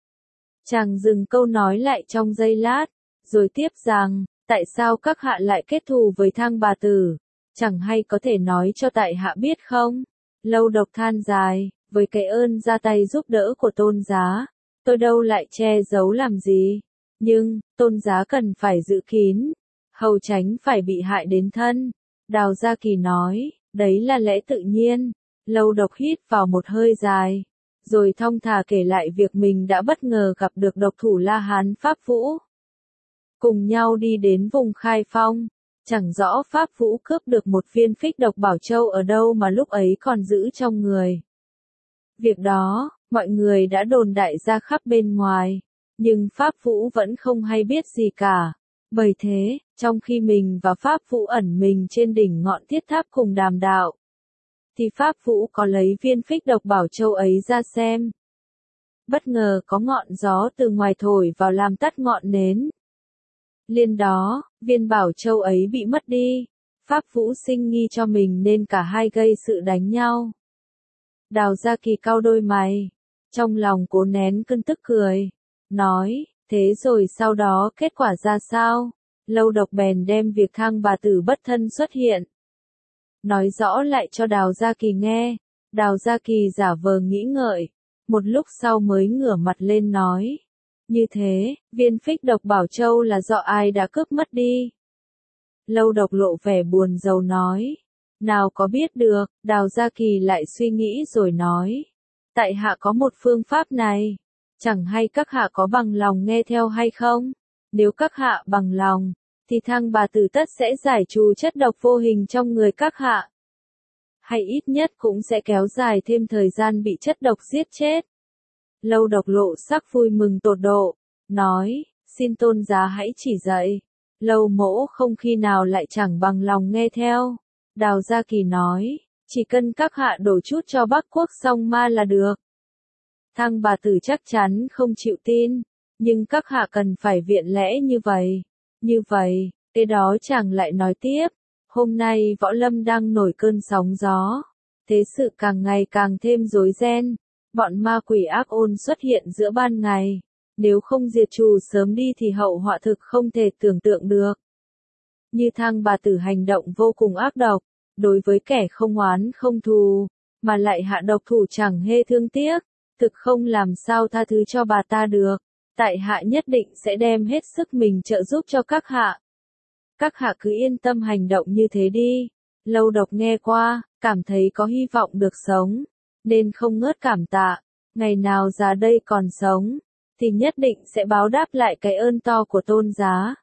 Chàng dừng câu nói lại trong giây lát, rồi tiếp rằng, tại sao các hạ lại kết thù với Thang Bà Tử? Chẳng hay có thể nói cho tại hạ biết không? Lâu Độc than dài, với cái ơn ra tay giúp đỡ của Tôn Giá, tôi đâu lại che giấu làm gì. Nhưng, Tôn Giá cần phải giữ kín, hầu tránh phải bị hại đến thân. Đào Gia Kỳ nói, đấy là lẽ tự nhiên. Lâu Độc hít vào một hơi dài, rồi thong thả kể lại việc mình đã bất ngờ gặp được độc thủ La Hán Pháp Vũ. Cùng nhau đi đến vùng Khai Phong, chẳng rõ Pháp Vũ cướp được một viên phích độc bảo châu ở đâu mà lúc ấy còn giữ trong người. Việc đó, mọi người đã đồn đại ra khắp bên ngoài, nhưng Pháp Vũ vẫn không hay biết gì cả. Bởi thế, trong khi mình và Pháp Vũ ẩn mình trên đỉnh ngọn thiết tháp cùng đàm đạo, thì Pháp Vũ có lấy viên phích độc bảo châu ấy ra xem. Bất ngờ có ngọn gió từ ngoài thổi vào làm tắt ngọn nến. Liên đó, viên bảo châu ấy bị mất đi. Pháp Vũ sinh nghi cho mình nên cả hai gây sự đánh nhau. Đào Gia Kỳ cau đôi mày, trong lòng cố nén cơn tức cười, nói, thế rồi sau đó kết quả ra sao? Lâu Độc bèn đem việc Thang Bà Tử bất thân xuất hiện, nói rõ lại cho Đào Gia Kỳ nghe. Đào Gia Kỳ giả vờ nghĩ ngợi, một lúc sau mới ngửa mặt lên nói, như thế, viên phích độc bảo châu là do ai đã cướp mất đi? Lâu Độc lộ vẻ buồn rầu nói, nào có biết được. Đào Gia Kỳ lại suy nghĩ rồi nói, tại hạ có một phương pháp này, chẳng hay các hạ có bằng lòng nghe theo hay không? Nếu các hạ bằng lòng, thì Thang Bà Tử tất sẽ giải trừ chất độc vô hình trong người các hạ. Hay ít nhất cũng sẽ kéo dài thêm thời gian bị chất độc giết chết. Lâu Độc lộ sắc vui mừng tột độ, nói, xin Tôn Giá hãy chỉ dạy. Lâu mỗ không khi nào lại chẳng bằng lòng nghe theo. Đào Gia Kỳ nói, chỉ cần các hạ đổ chút cho Bắc Quốc Song Ma là được. Thang Bà Tử chắc chắn không chịu tin, nhưng các hạ cần phải viện lẽ như vậy. Như vậy, cái đó chàng lại nói tiếp, hôm nay võ lâm đang nổi cơn sóng gió, thế sự càng ngày càng thêm rối ren, bọn ma quỷ ác ôn xuất hiện giữa ban ngày, nếu không diệt trừ sớm đi thì hậu họa thực không thể tưởng tượng được. Như Thang Bà Tử hành động vô cùng ác độc, đối với kẻ không oán không thù, mà lại hạ độc thủ chẳng hề thương tiếc, thực không làm sao tha thứ cho bà ta được. Tại hạ nhất định sẽ đem hết sức mình trợ giúp cho các hạ. Các hạ cứ yên tâm hành động như thế đi. Lâu Độc nghe qua, cảm thấy có hy vọng được sống, nên không ngớt cảm tạ. Ngày nào già đây còn sống, thì nhất định sẽ báo đáp lại cái ơn to của Tôn Giá.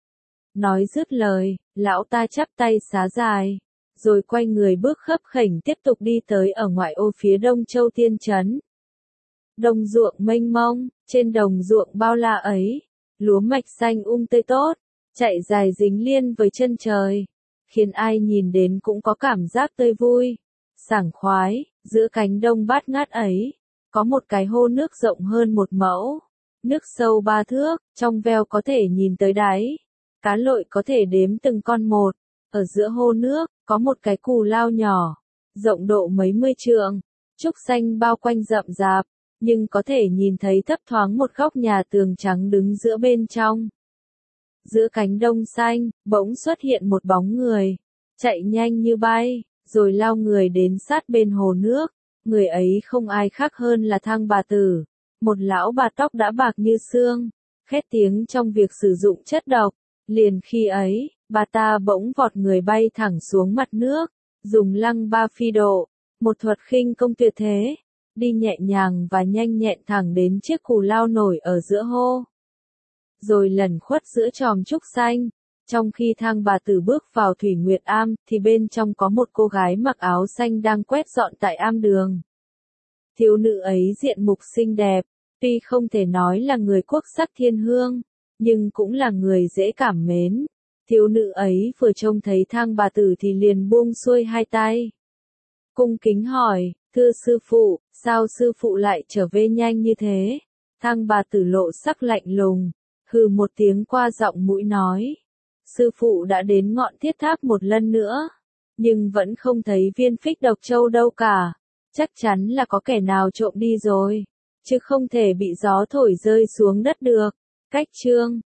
Nói dứt lời, lão ta chắp tay xá dài, rồi quay người bước khấp khểnh tiếp tục đi tới ở ngoại ô phía đông Châu Tiên Trấn. Đồng ruộng mênh mông, trên đồng ruộng bao la ấy, lúa mạch xanh um tươi tốt, chạy dài dính liên với chân trời, khiến ai nhìn đến cũng có cảm giác tươi vui, sảng khoái. Giữa cánh đồng bát ngát ấy, có một cái hồ nước rộng hơn một mẫu, nước sâu ba thước, trong veo có thể nhìn tới đáy, cá lội có thể đếm từng con một. Ở giữa hồ nước, có một cái cù lao nhỏ, rộng độ mấy mươi trượng, trúc xanh bao quanh rậm rạp, nhưng có thể nhìn thấy thấp thoáng một góc nhà tường trắng đứng giữa bên trong. Giữa cánh đồng xanh, bỗng xuất hiện một bóng người, chạy nhanh như bay, rồi lao người đến sát bên hồ nước. Người ấy không ai khác hơn là Thang bà tử, một lão bà tóc đã bạc như xương, khét tiếng trong việc sử dụng chất độc. Liền khi ấy, bà ta bỗng vọt người bay thẳng xuống mặt nước, dùng lăng ba phi độ, một thuật khinh công tuyệt thế, đi nhẹ nhàng và nhanh nhẹn thẳng đến chiếc cù lao nổi ở giữa hồ. Rồi lẩn khuất giữa chòm trúc xanh. Trong khi Thang bà tử bước vào Thủy Nguyệt Am, thì bên trong có một cô gái mặc áo xanh đang quét dọn tại am đường. Thiếu nữ ấy diện mục xinh đẹp, tuy không thể nói là người quốc sắc thiên hương, nhưng cũng là người dễ cảm mến. Thiếu nữ ấy vừa trông thấy Thang bà tử thì liền buông xuôi hai tay, cung kính hỏi, thưa sư phụ, sao sư phụ lại trở về nhanh như thế? Thang bà tử lộ sắc lạnh lùng, hừ một tiếng qua giọng mũi nói, sư phụ đã đến ngọn thiết tháp một lần nữa, nhưng vẫn không thấy viên phích độc châu đâu cả, chắc chắn là có kẻ nào trộm đi rồi, chứ không thể bị gió thổi rơi xuống đất được. Cách chương